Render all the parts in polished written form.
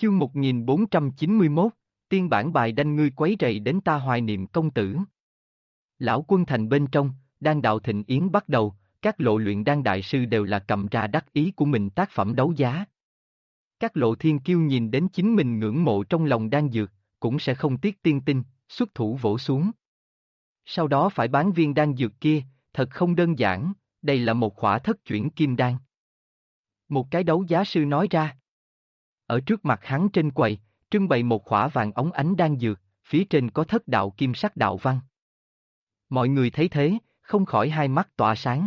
Chương 1491, tiên bản bài đanh ngươi quấy rầy đến ta hoài niệm công tử. Lão Quân Thành bên trong, đan đạo thịnh yến bắt đầu, các lộ luyện đan đại sư đều là cầm ra đắc ý của mình tác phẩm đấu giá. Các lộ thiên kiêu nhìn đến chính mình ngưỡng mộ trong lòng đan dược, cũng sẽ không tiếc tiên tinh, xuất thủ vỗ xuống. Sau đó phải bán viên đan dược kia, thật không đơn giản, đây là một khỏa thất chuyển kim đan. Một cái đấu giá sư nói ra. Ở trước mặt hắn trên quầy, trưng bày một khỏa vàng óng ánh đan dược, phía trên có thất đạo kim sắc đạo văn. Mọi người thấy thế, không khỏi hai mắt tỏa sáng.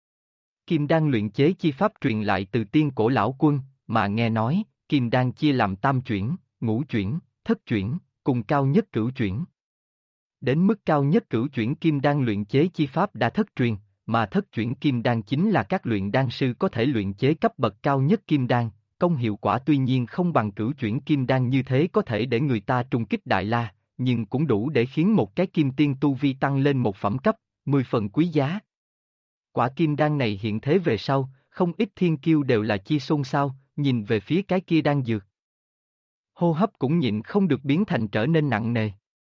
Kim đan luyện chế chi pháp truyền lại từ tiên cổ lão quân, mà nghe nói, kim đan chia làm tam chuyển, ngũ chuyển, thất chuyển, cùng cao nhất cửu chuyển. Đến mức cao nhất cửu chuyển kim đan luyện chế chi pháp đã thất truyền, mà thất chuyển kim đan chính là các luyện đan sư có thể luyện chế cấp bậc cao nhất kim đan. Công hiệu quả tuy nhiên không bằng cửu chuyển kim đan như thế có thể để người ta trùng kích đại la, nhưng cũng đủ để khiến một cái kim tiên tu vi tăng lên một phẩm cấp, 10 phần quý giá. Quả kim đan này hiện thế về sau, không ít thiên kiêu đều là chi xôn xao, nhìn về phía cái kia đan dược. Hô hấp cũng nhịn không được biến thành trở nên nặng nề.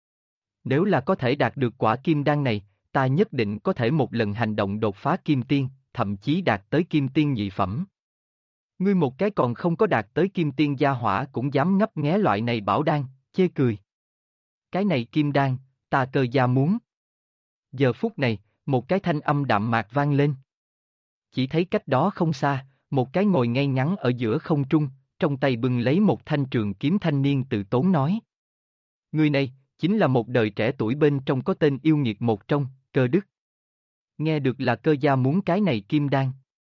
Nếu là có thể đạt được quả kim đan này, ta nhất định có thể một lần hành động đột phá kim tiên, thậm chí đạt tới kim tiên nhị phẩm. Ngươi một cái còn không có đạt tới kim tiên gia hỏa cũng dám ngấp nghé loại này bảo đan, chê cười. Cái này kim đan, ta Cơ gia muốn. Giờ phút này, một cái thanh âm đạm mạc vang lên. Chỉ thấy cách đó không xa, một cái ngồi ngay ngắn ở giữa không trung, trong tay bưng lấy một thanh trường kiếm thanh niên tự tốn nói. Người này, chính là một đời trẻ tuổi bên trong có tên yêu nghiệt một trong, Cơ Đức. Nghe được là Cơ gia muốn cái này kim đan.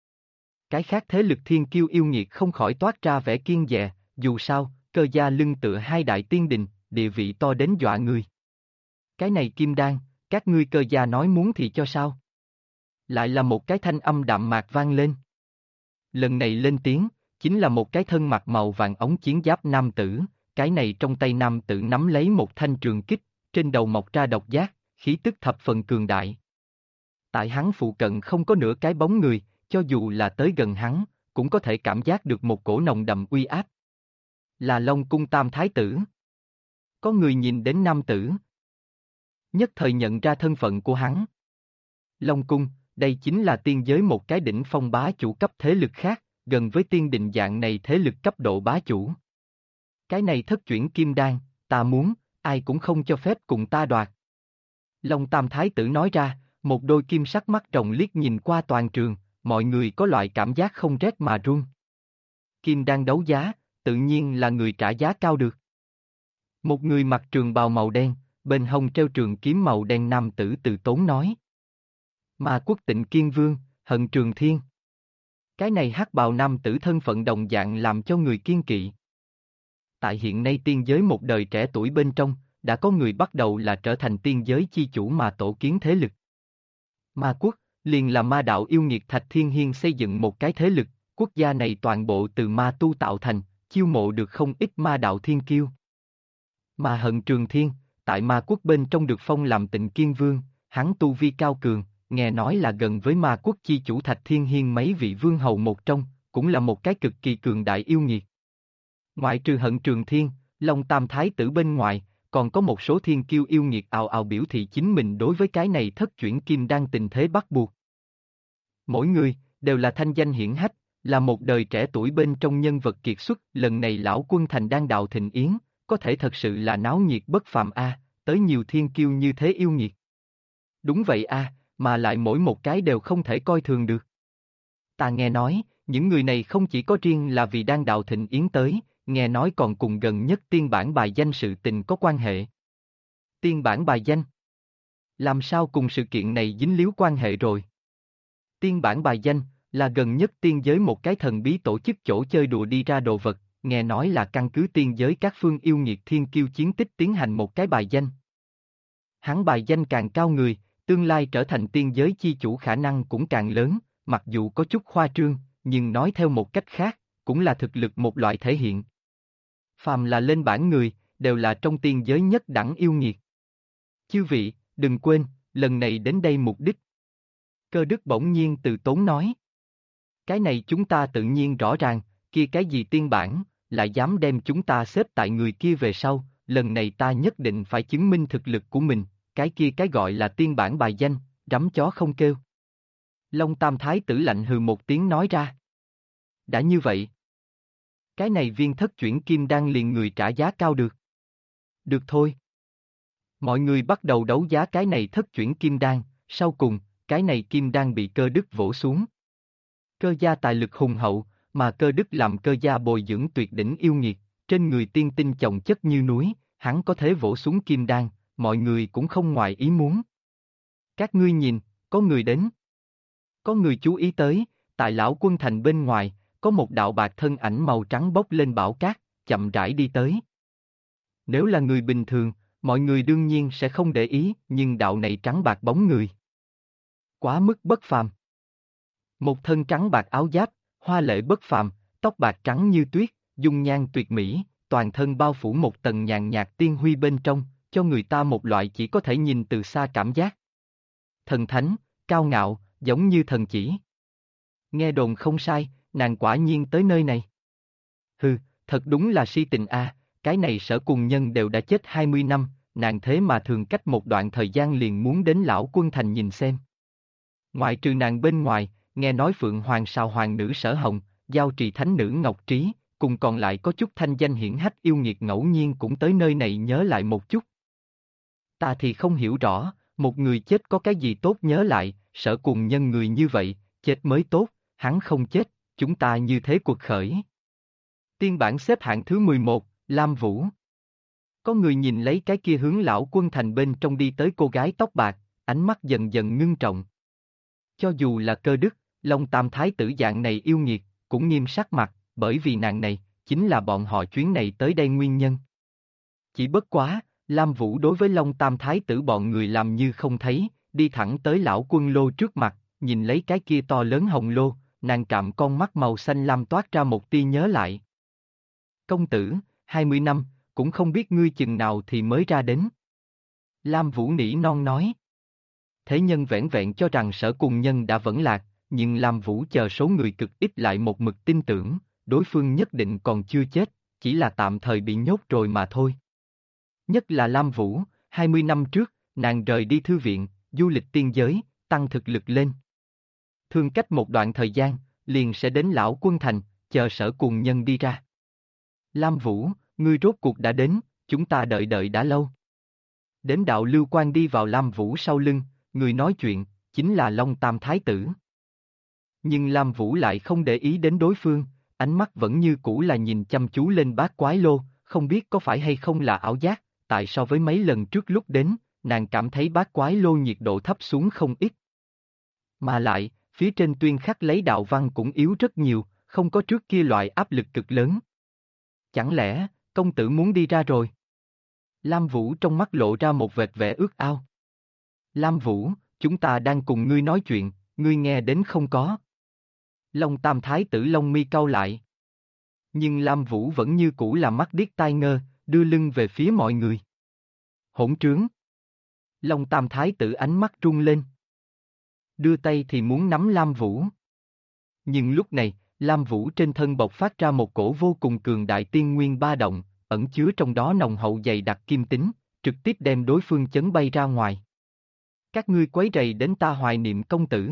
Cái khác thế lực thiên kiêu yêu nghiệt không khỏi toát ra vẻ kiêng dè, dù sao, Cơ gia lưng tựa hai đại tiên đình, địa vị to đến dọa người. Cái này kim đan, các ngươi Cơ gia nói muốn thì cho sao? Lại là một cái thanh âm đạm mạc vang lên. Lần này lên tiếng, chính là một cái thân mặc màu vàng ống chiến giáp nam tử, cái này trong tay nam tử nắm lấy một thanh trường kích, trên đầu mọc ra độc giác, khí tức thập phần cường đại. Tại hắn phụ cận không có nửa cái bóng người, cho dù là tới gần hắn, cũng có thể cảm giác được một cổ nồng đậm uy áp. Là Long Cung Tam Thái Tử. Có người nhìn đến nam tử. Nhất thời nhận ra thân phận của hắn. Long Cung, đây chính là tiên giới một cái đỉnh phong bá chủ cấp thế lực khác, gần với tiên định dạng này thế lực cấp độ bá chủ. Cái này thất chuyển kim đan, ta muốn, ai cũng không cho phép cùng ta đoạt. Long Tam Thái Tử nói ra, một đôi kim sắc mắt rồng liếc nhìn qua toàn trường, mọi người có loại cảm giác không rét mà run. Kim đan đấu giá, tự nhiên là người trả giá cao được. Một người mặc trường bào màu đen, bên hông treo trường kiếm màu đen nam tử từ tốn nói. Ma Quốc Tịnh Kiên Vương, Hận Trường Thiên. Cái này hắc bào nam tử thân phận đồng dạng làm cho người kiêng kỵ. Tại hiện nay tiên giới một đời trẻ tuổi bên trong, đã có người bắt đầu là trở thành tiên giới chi chủ mà tổ kiến thế lực. Ma Quốc, liền là ma đạo yêu nghiệt Thạch Thiên Hiên xây dựng một cái thế lực, quốc gia này toàn bộ từ ma tu tạo thành, chiêu mộ được không ít ma đạo thiên kiêu. Mà Hận Trường Thiên, tại ma quốc bên trong được phong làm Tịnh Kiên Vương, hắn tu vi cao cường, nghe nói là gần với ma quốc chi chủ Thạch Thiên Hiên mấy vị vương hầu một trong, cũng là một cái cực kỳ cường đại yêu nghiệt. Ngoại trừ Hận Trường Thiên, Long Tam Thái Tử bên ngoài, còn có một số thiên kiêu yêu nghiệt ào ào biểu thị chính mình đối với cái này thất chuyển kim đan tình thế bắt buộc. Mỗi người, đều là thanh danh hiển hách, là một đời trẻ tuổi bên trong nhân vật kiệt xuất, lần này lão Quân Thành đan đạo thịnh yến, có thể thật sự là náo nhiệt bất phàm a, tới nhiều thiên kiêu như thế yêu nghiệt. Đúng vậy a, mà lại mỗi một cái đều không thể coi thường được. Ta nghe nói, những người này không chỉ có riêng là vì đan đạo thịnh yến tới, nghe nói còn cùng gần nhất tiên bản bài danh sự tình có quan hệ. Tiên bản bài danh? Làm sao cùng sự kiện này dính líu quan hệ rồi? Tiên bản bài danh, là gần nhất tiên giới một cái thần bí tổ chức chỗ chơi đùa đi ra đồ vật, nghe nói là căn cứ tiên giới các phương yêu nghiệt thiên kiêu chiến tích tiến hành một cái bài danh. Hắn bài danh càng cao người, tương lai trở thành tiên giới chi chủ khả năng cũng càng lớn, mặc dù có chút khoa trương, nhưng nói theo một cách khác, cũng là thực lực một loại thể hiện. Phàm là lên bảng người, đều là trong tiên giới nhất đẳng yêu nghiệt. Chư vị, đừng quên, lần này đến đây mục đích. Cơ Đức bỗng nhiên từ tốn nói. Cái này chúng ta tự nhiên rõ ràng, kia cái gì tiên bản, lại dám đem chúng ta xếp tại người kia về sau, lần này ta nhất định phải chứng minh thực lực của mình, cái kia cái gọi là tiên bản bài danh, rắm chó không kêu. Long Tam Thái tử lạnh hừ một tiếng nói ra. Đã như vậy, cái này viên thất chuyển kim đan liền người trả giá cao được. Được thôi. Mọi người bắt đầu đấu giá cái này thất chuyển kim đan, sau cùng, cái này kim đan bị Cơ Đức vỗ xuống. Cơ gia tài lực hùng hậu, mà Cơ Đức làm Cơ gia bồi dưỡng tuyệt đỉnh yêu nghiệt, trên người tiên tinh chồng chất như núi, hắn có thể vỗ xuống kim đan, mọi người cũng không ngoài ý muốn. Các ngươi nhìn, có người đến. Có người chú ý tới, tại lão quân thành bên ngoài, có một đạo bạc thân ảnh màu trắng bốc lên bão cát, chậm rãi đi tới. Nếu là người bình thường, mọi người đương nhiên sẽ không để ý, nhưng đạo này trắng bạc bóng người. Quá mức bất phàm. Một thân trắng bạc áo giáp, hoa lệ bất phàm, tóc bạc trắng như tuyết, dung nhan tuyệt mỹ, toàn thân bao phủ một tầng nhàn nhạt tiên huy bên trong, cho người ta một loại chỉ có thể nhìn từ xa cảm giác. Thần thánh, cao ngạo, giống như thần chỉ. Nghe đồn không sai, nàng quả nhiên tới nơi này. Hừ, thật đúng là si tình a, cái này Sở Cùng Nhân đều đã chết 20 năm, nàng thế mà thường cách một đoạn thời gian liền muốn đến lão quân thành nhìn xem. Ngoại trừ nàng bên ngoài, nghe nói Phượng Hoàng Sào Hoàng nữ Sở Hồng, Giao Trì Thánh nữ Ngọc Trí, cùng còn lại có chút thanh danh hiển hách yêu nghiệt ngẫu nhiên cũng tới nơi này nhớ lại một chút. Ta thì không hiểu rõ, một người chết có cái gì tốt nhớ lại, Sở Cùng Nhân người như vậy, chết mới tốt, hắn không chết, chúng ta như thế cuộc khởi. Tiên bản xếp hạng thứ 11, Lam Vũ. Có người nhìn lấy cái kia hướng lão quân thành bên trong đi tới cô gái tóc bạc, ánh mắt dần dần ngưng trọng. Cho dù là Cơ Đức, Long Tam Thái tử dạng này yêu nghiệt, cũng nghiêm sắc mặt, bởi vì nàng này, chính là bọn họ chuyến này tới đây nguyên nhân. Chỉ bất quá, Lam Vũ đối với Long Tam Thái tử bọn người làm như không thấy, đi thẳng tới lão quân lô trước mặt, nhìn lấy cái kia to lớn hồng lô, nàng trạm con mắt màu xanh lam toát ra một tia nhớ lại. Công tử, 20 năm, cũng không biết ngươi chừng nào thì mới ra đến. Lam Vũ nỉ non nói. Thế nhân vẻn vẹn cho rằng Sở Cùng Nhân đã vẫn lạc, nhưng Lam Vũ chờ số người cực ít lại một mực tin tưởng, đối phương nhất định còn chưa chết, chỉ là tạm thời bị nhốt rồi mà thôi. Nhất là Lam Vũ, 20 năm trước, nàng rời đi thư viện, du lịch tiên giới, tăng thực lực lên. Thường cách một đoạn thời gian, liền sẽ đến lão quân thành, chờ Sở Cùng Nhân đi ra. Lam Vũ, ngươi rốt cuộc đã đến, chúng ta đợi đợi đã lâu. Đến đạo Lưu Quan đi vào Lam Vũ sau lưng, người nói chuyện, chính là Long Tam Thái tử. Nhưng Lam Vũ lại không để ý đến đối phương, ánh mắt vẫn như cũ là nhìn chăm chú lên bát quái lô, không biết có phải hay không là ảo giác, tại so với mấy lần trước lúc đến, nàng cảm thấy bát quái lô nhiệt độ thấp xuống không ít. Mà lại, phía trên tuyên khắc lấy đạo văn cũng yếu rất nhiều, không có trước kia loại áp lực cực lớn. Chẳng lẽ, công tử muốn đi ra rồi? Lam Vũ trong mắt lộ ra một vệt vẻ ước ao. Lam Vũ, chúng ta đang cùng ngươi nói chuyện, ngươi nghe đến không có? Long Tam Thái tử lông mi cau lại. Nhưng Lam Vũ vẫn như cũ là mắt điếc tai ngơ, đưa lưng về phía mọi người. Hỗn trướng. Long Tam Thái tử ánh mắt rung lên. Đưa tay thì muốn nắm Lam Vũ. Nhưng lúc này, Lam Vũ trên thân bộc phát ra một cổ vô cùng cường đại tiên nguyên ba động, ẩn chứa trong đó nồng hậu dày đặc kim tính, trực tiếp đem đối phương chấn bay ra ngoài. Các ngươi quấy rầy đến ta hoài niệm công tử.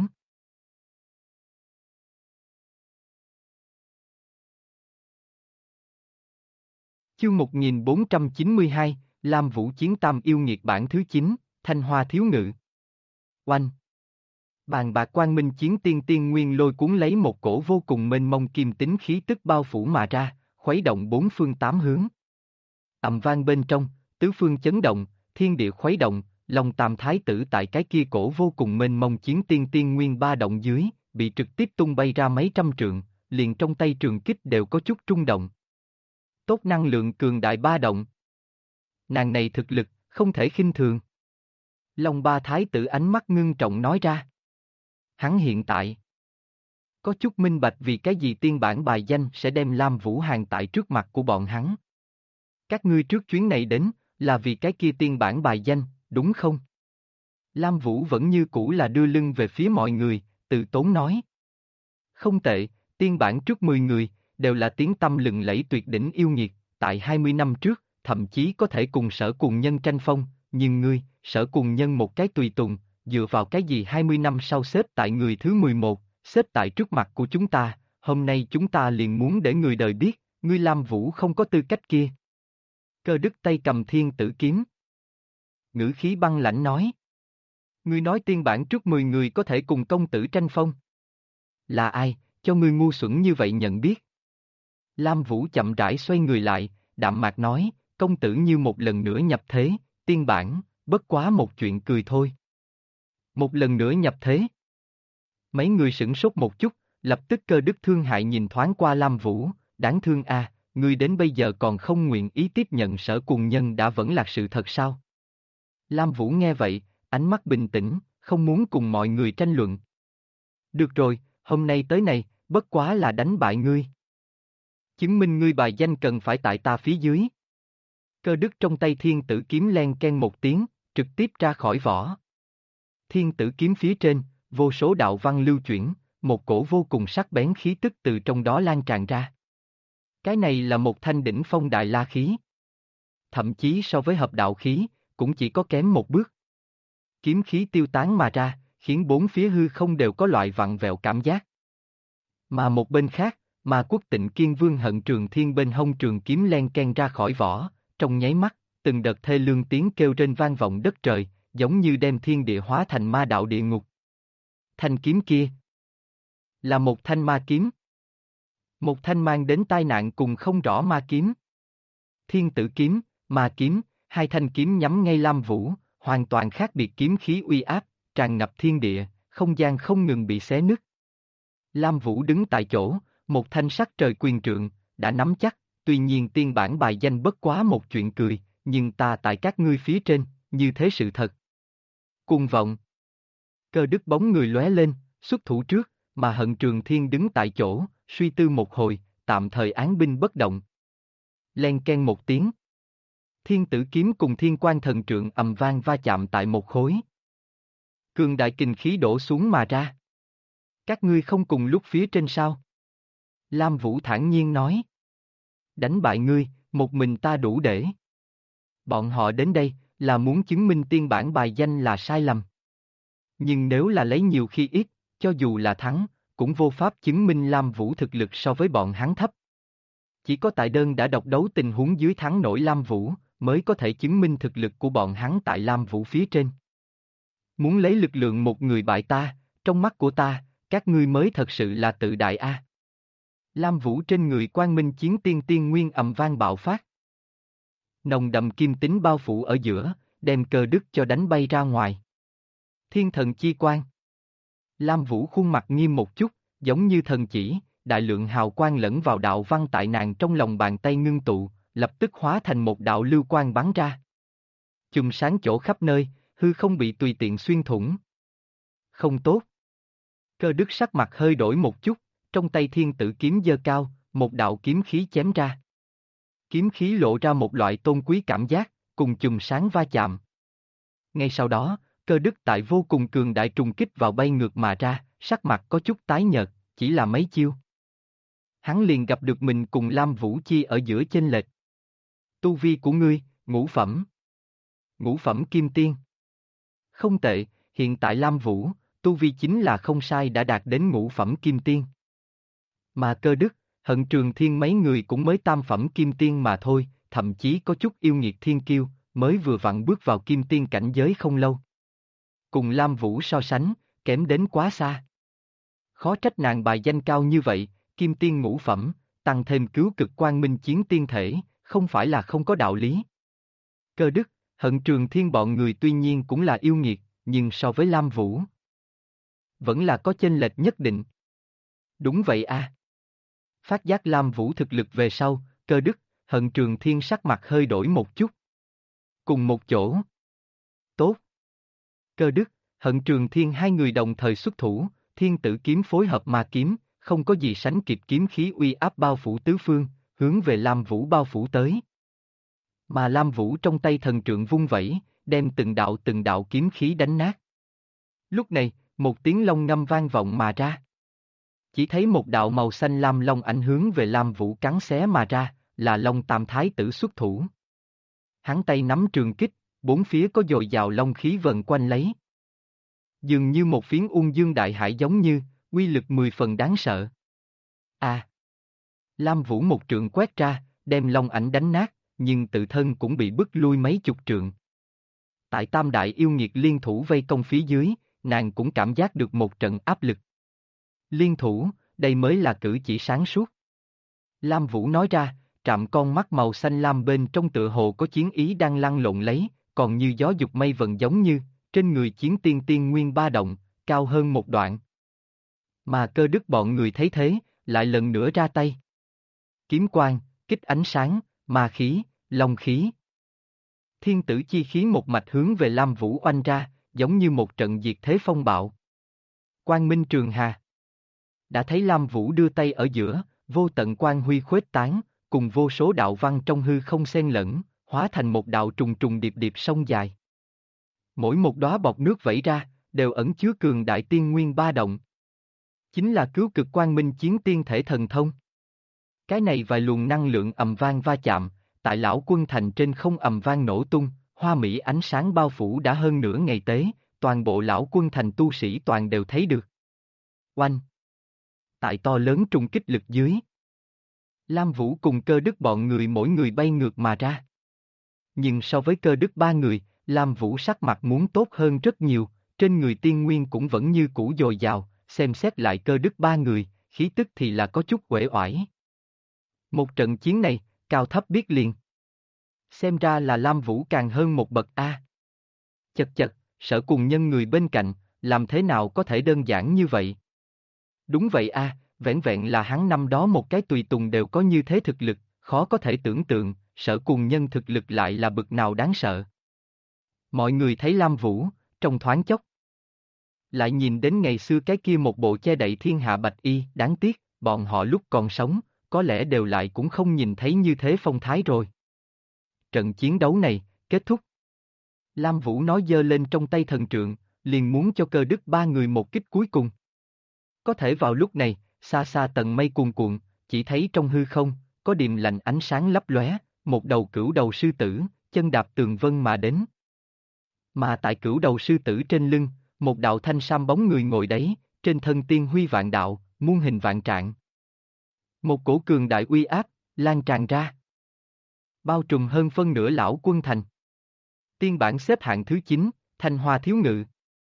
Chương 1492, Lam Vũ Chiến Tam yêu nghiệt bản thứ 9, Thanh Hoa Thiếu Ngự. Oanh! Bàn bạc quang minh chiến tiên nguyên lôi cuốn lấy một cổ vô cùng mênh mông kim tính khí tức bao phủ mà ra, khuấy động bốn phương tám hướng. Ầm vang bên trong, tứ phương chấn động, thiên địa khuấy động, Long Tam Thái tử tại cái kia cổ vô cùng mênh mông chiến tiên nguyên ba động dưới, bị trực tiếp tung bay ra mấy trăm trượng, liền trong tay trường kích đều có chút rung động. Tốt năng lượng cường đại ba động. Nàng này thực lực, không thể khinh thường. Long Ba Thái tử ánh mắt ngưng trọng nói ra. Hắn hiện tại có chút minh bạch vì cái gì tiên bản bài danh sẽ đem Lam Vũ hàng tại trước mặt của bọn hắn. Các ngươi trước chuyến này đến, là vì cái kia tiên bản bài danh, đúng không? Lam Vũ vẫn như cũ là đưa lưng về phía mọi người, từ tốn nói. Không tệ, tiên bản trước 10 người, đều là tiếng tăm lừng lẫy tuyệt đỉnh yêu nghiệt, tại 20 năm trước, thậm chí có thể cùng Sở Cùng Nhân tranh phong, nhưng ngươi, Sở Cùng Nhân một cái tùy tùng, dựa vào cái gì 20 năm sau xếp tại người thứ 11, xếp tại trước mặt của chúng ta, hôm nay chúng ta liền muốn để người đời biết, ngươi Lam Vũ không có tư cách kia. Cơ Đức tay cầm thiên tử kiếm. Ngữ khí băng lãnh nói. Ngươi nói tiên bản trước 10 người có thể cùng công tử tranh phong. Là ai, cho ngươi ngu xuẩn như vậy nhận biết? Lam Vũ chậm rãi xoay người lại, đạm mạc nói, công tử như một lần nữa nhập thế, tiên bản, bất quá một chuyện cười thôi. Một lần nữa nhập thế. Mấy người sửng sốt một chút, lập tức Cơ Đức thương hại nhìn thoáng qua Lam Vũ, đáng thương a, ngươi đến bây giờ còn không nguyện ý tiếp nhận Sở Cùng Nhân đã vẫn là sự thật sao? Lam Vũ nghe vậy, ánh mắt bình tĩnh, không muốn cùng mọi người tranh luận. Được rồi, hôm nay tới này, bất quá là đánh bại ngươi. Chứng minh ngươi bài danh cần phải tại ta phía dưới. Cơ Đức trong tay thiên tử kiếm len ken một tiếng, trực tiếp ra khỏi vỏ. Thiên tử kiếm phía trên, vô số đạo văn lưu chuyển, một cổ vô cùng sắc bén khí tức từ trong đó lan tràn ra. Cái này là một thanh đỉnh phong đại la khí. Thậm chí so với hợp đạo khí, cũng chỉ có kém một bước. Kiếm khí tiêu tán mà ra, khiến bốn phía hư không đều có loại vặn vẹo cảm giác. Mà một bên khác, mà Quốc Tịnh Kiên Vương Hận Trường Thiên bên hông trường kiếm len ken ra khỏi vỏ, trong nháy mắt, từng đợt thê lương tiếng kêu rên vang vọng đất trời, giống như đem thiên địa hóa thành ma đạo địa ngục. Thanh kiếm kia là một thanh ma kiếm. Một thanh mang đến tai nạn cùng không rõ ma kiếm. Thiên tử kiếm, ma kiếm, hai thanh kiếm nhắm ngay Lam Vũ, hoàn toàn khác biệt kiếm khí uy áp, tràn ngập thiên địa, không gian không ngừng bị xé nứt. Lam Vũ đứng tại chỗ, một thanh sắc trời quyền trượng, đã nắm chắc, tuy nhiên tiên bản bài danh bất quá một chuyện cười, nhưng ta tại các ngươi phía trên, như thế sự thật. Cuồng vọng. Cơ Đức bóng người lóe lên, xuất thủ trước, mà Hận Trường Thiên đứng tại chỗ, suy tư một hồi, tạm thời án binh bất động. Len ken một tiếng. Thiên tử kiếm cùng thiên quan thần trượng ầm vang va chạm tại một khối. Cường đại kình khí đổ xuống mà ra. Các ngươi không cùng lúc phía trên sao? Lam Vũ thản nhiên nói. Đánh bại ngươi, một mình ta đủ để. Bọn họ đến đây, là muốn chứng minh tiên bản bài danh là sai lầm. Nhưng nếu là lấy nhiều khi ít, cho dù là thắng, cũng vô pháp chứng minh Lam Vũ thực lực so với bọn hắn thấp. Chỉ có tại đơn đã độc đấu tình huống dưới thắng nổi Lam Vũ, mới có thể chứng minh thực lực của bọn hắn tại Lam Vũ phía trên. Muốn lấy lực lượng một người bại ta, trong mắt của ta, các ngươi mới thật sự là tự đại a. Lam Vũ trên người Quang Minh Chiến Tiên Tiên Nguyên ầm vang bạo phát. Nồng đậm kim tính bao phủ ở giữa, đem Cơ Đức cho đánh bay ra ngoài. Thiên thần chi quang. Lam Vũ khuôn mặt nghiêm một chút, giống như thần chỉ, đại lượng hào quang lẫn vào đạo văn tại nàng trong lòng bàn tay ngưng tụ, lập tức hóa thành một đạo lưu quang bắn ra. Chùm sáng chỗ khắp nơi, hư không bị tùy tiện xuyên thủng. Không tốt. Cơ Đức sắc mặt hơi đổi một chút, trong tay thiên tử kiếm giơ cao, một đạo kiếm khí chém ra. Kiếm khí lộ ra một loại tôn quý cảm giác, cùng chùm sáng va chạm. Ngay sau đó, Cơ Đức tại vô cùng cường đại trùng kích vào bay ngược mà ra, sắc mặt có chút tái nhợt, chỉ là mấy chiêu. Hắn liền gặp được mình cùng Lam Vũ Chi ở giữa chênh lệch. Tu vi của ngươi, ngũ phẩm. Ngũ phẩm kim tiên. Không tệ, hiện tại Lam Vũ, tu vi chính là không sai đã đạt đến ngũ phẩm kim tiên. Mà Cơ Đức, Hận Trường Thiên mấy người cũng mới tam phẩm kim tiên mà thôi, thậm chí có chút yêu nghiệt thiên kiêu, mới vừa vặn bước vào kim tiên cảnh giới không lâu. Cùng Lam Vũ so sánh, kém đến quá xa. Khó trách nàng bài danh cao như vậy, kim tiên ngũ phẩm, tăng thêm cứu cực quang minh chiến tiên thể, không phải là không có đạo lý. Cơ Đức, Hận Trường Thiên bọn người tuy nhiên cũng là yêu nghiệt, nhưng so với Lam Vũ, vẫn là có chênh lệch nhất định. Đúng vậy a. Phát giác Lam Vũ thực lực về sau, Cơ Đức, Hận Trường Thiên sắc mặt hơi đổi một chút. Cùng một chỗ. Tốt. Cơ Đức, Hận Trường Thiên hai người đồng thời xuất thủ, thiên tử kiếm phối hợp ma kiếm, không có gì sánh kịp kiếm khí uy áp bao phủ tứ phương, hướng về Lam Vũ bao phủ tới. Mà Lam Vũ trong tay thần trượng vung vẩy, đem từng đạo kiếm khí đánh nát. Lúc này, một tiếng long ngâm vang vọng mà ra. Chỉ thấy một đạo màu xanh lam long ảnh hướng về Lam Vũ cắn xé mà ra, là Long Tam Thái tử xuất thủ. Hắn tay nắm trường kích, bốn phía có dồi dào long khí vần quanh lấy. Dường như một phiến ung dương đại hải giống như, uy lực 10 phần đáng sợ. À! Lam Vũ một trượng quét ra, đem long ảnh đánh nát, nhưng tự thân cũng bị bức lui mấy chục trượng. Tại tam đại yêu nghiệt liên thủ vây công phía dưới, nàng cũng cảm giác được một trận áp lực. Liên thủ, đây mới là cử chỉ sáng suốt. Lam Vũ nói ra, trạm con mắt màu xanh lam bên trong tựa hồ có chiến ý đang lăn lộn lấy, còn như gió dục mây vần giống như, trên người chiến tiên tiên nguyên ba động, cao hơn một đoạn. Mà Cơ Đức bọn người thấy thế, lại lần nữa ra tay. Kiếm quang, kích ánh sáng, ma khí, long khí. Thiên tử chi khí một mạch hướng về Lam Vũ oanh ra, giống như một trận diệt thế phong bạo. Quang Minh Trường Hà. Đã thấy Lam Vũ đưa tay ở giữa, vô tận quang huy khuếch tán, cùng vô số đạo văn trong hư không xen lẫn, hóa thành một đạo trùng trùng điệp điệp sông dài. Mỗi một đóa bọt nước vẩy ra, đều ẩn chứa cường đại tiên nguyên ba động. Chính là cứu cực quang minh chiến tiên thể thần thông. Cái này vài luồng năng lượng ầm vang va chạm, tại lão quân thành trên không ầm vang nổ tung, hoa mỹ ánh sáng bao phủ đã hơn nửa ngày tế, toàn bộ lão quân thành tu sĩ toàn đều thấy được. Oanh! Tại to lớn trùng kích lực dưới, Lam Vũ cùng Cơ Đức bọn người mỗi người bay ngược mà ra. Nhưng so với Cơ Đức ba người, Lam Vũ sắc mặt muốn tốt hơn rất nhiều, trên người tiên nguyên cũng vẫn như cũ dồi dào, xem xét lại Cơ Đức ba người, khí tức thì là có chút uể oải. Một trận chiến này, cao thấp biết liền. Xem ra là Lam Vũ càng hơn một bậc A. Chật chật, Sở Cùng Nhân người bên cạnh, làm thế nào có thể đơn giản như vậy? Đúng vậy a, vẻn vẹn là hắn năm đó một cái tùy tùng đều có như thế thực lực, khó có thể tưởng tượng, Sở Cùng Nhân thực lực lại là bậc nào đáng sợ. Mọi người thấy Lam Vũ, trong thoáng chốc. Lại nhìn đến ngày xưa cái kia một bộ che đậy thiên hạ bạch y, đáng tiếc, bọn họ lúc còn sống, có lẽ đều lại cũng không nhìn thấy như thế phong thái rồi. Trận chiến đấu này, kết thúc. Lam Vũ nói giơ lên trong tay thần trượng, liền muốn cho Cơ Đức ba người một kích cuối cùng. Có thể vào lúc này, xa xa tầng mây cuồn cuộn, chỉ thấy trong hư không, có điềm lạnh ánh sáng lấp lóe, một đầu cửu đầu sư tử, chân đạp tường vân mà đến. Mà tại cửu đầu sư tử trên lưng, một đạo thanh sam bóng người ngồi đấy, trên thân tiên huy vạn đạo, muôn hình vạn trạng. Một cổ cường đại uy áp, lan tràn ra. Bao trùm hơn phân nửa lão quân thành. Tiên bản xếp hạng thứ 9, Thanh Hoa Thiếu Ngự.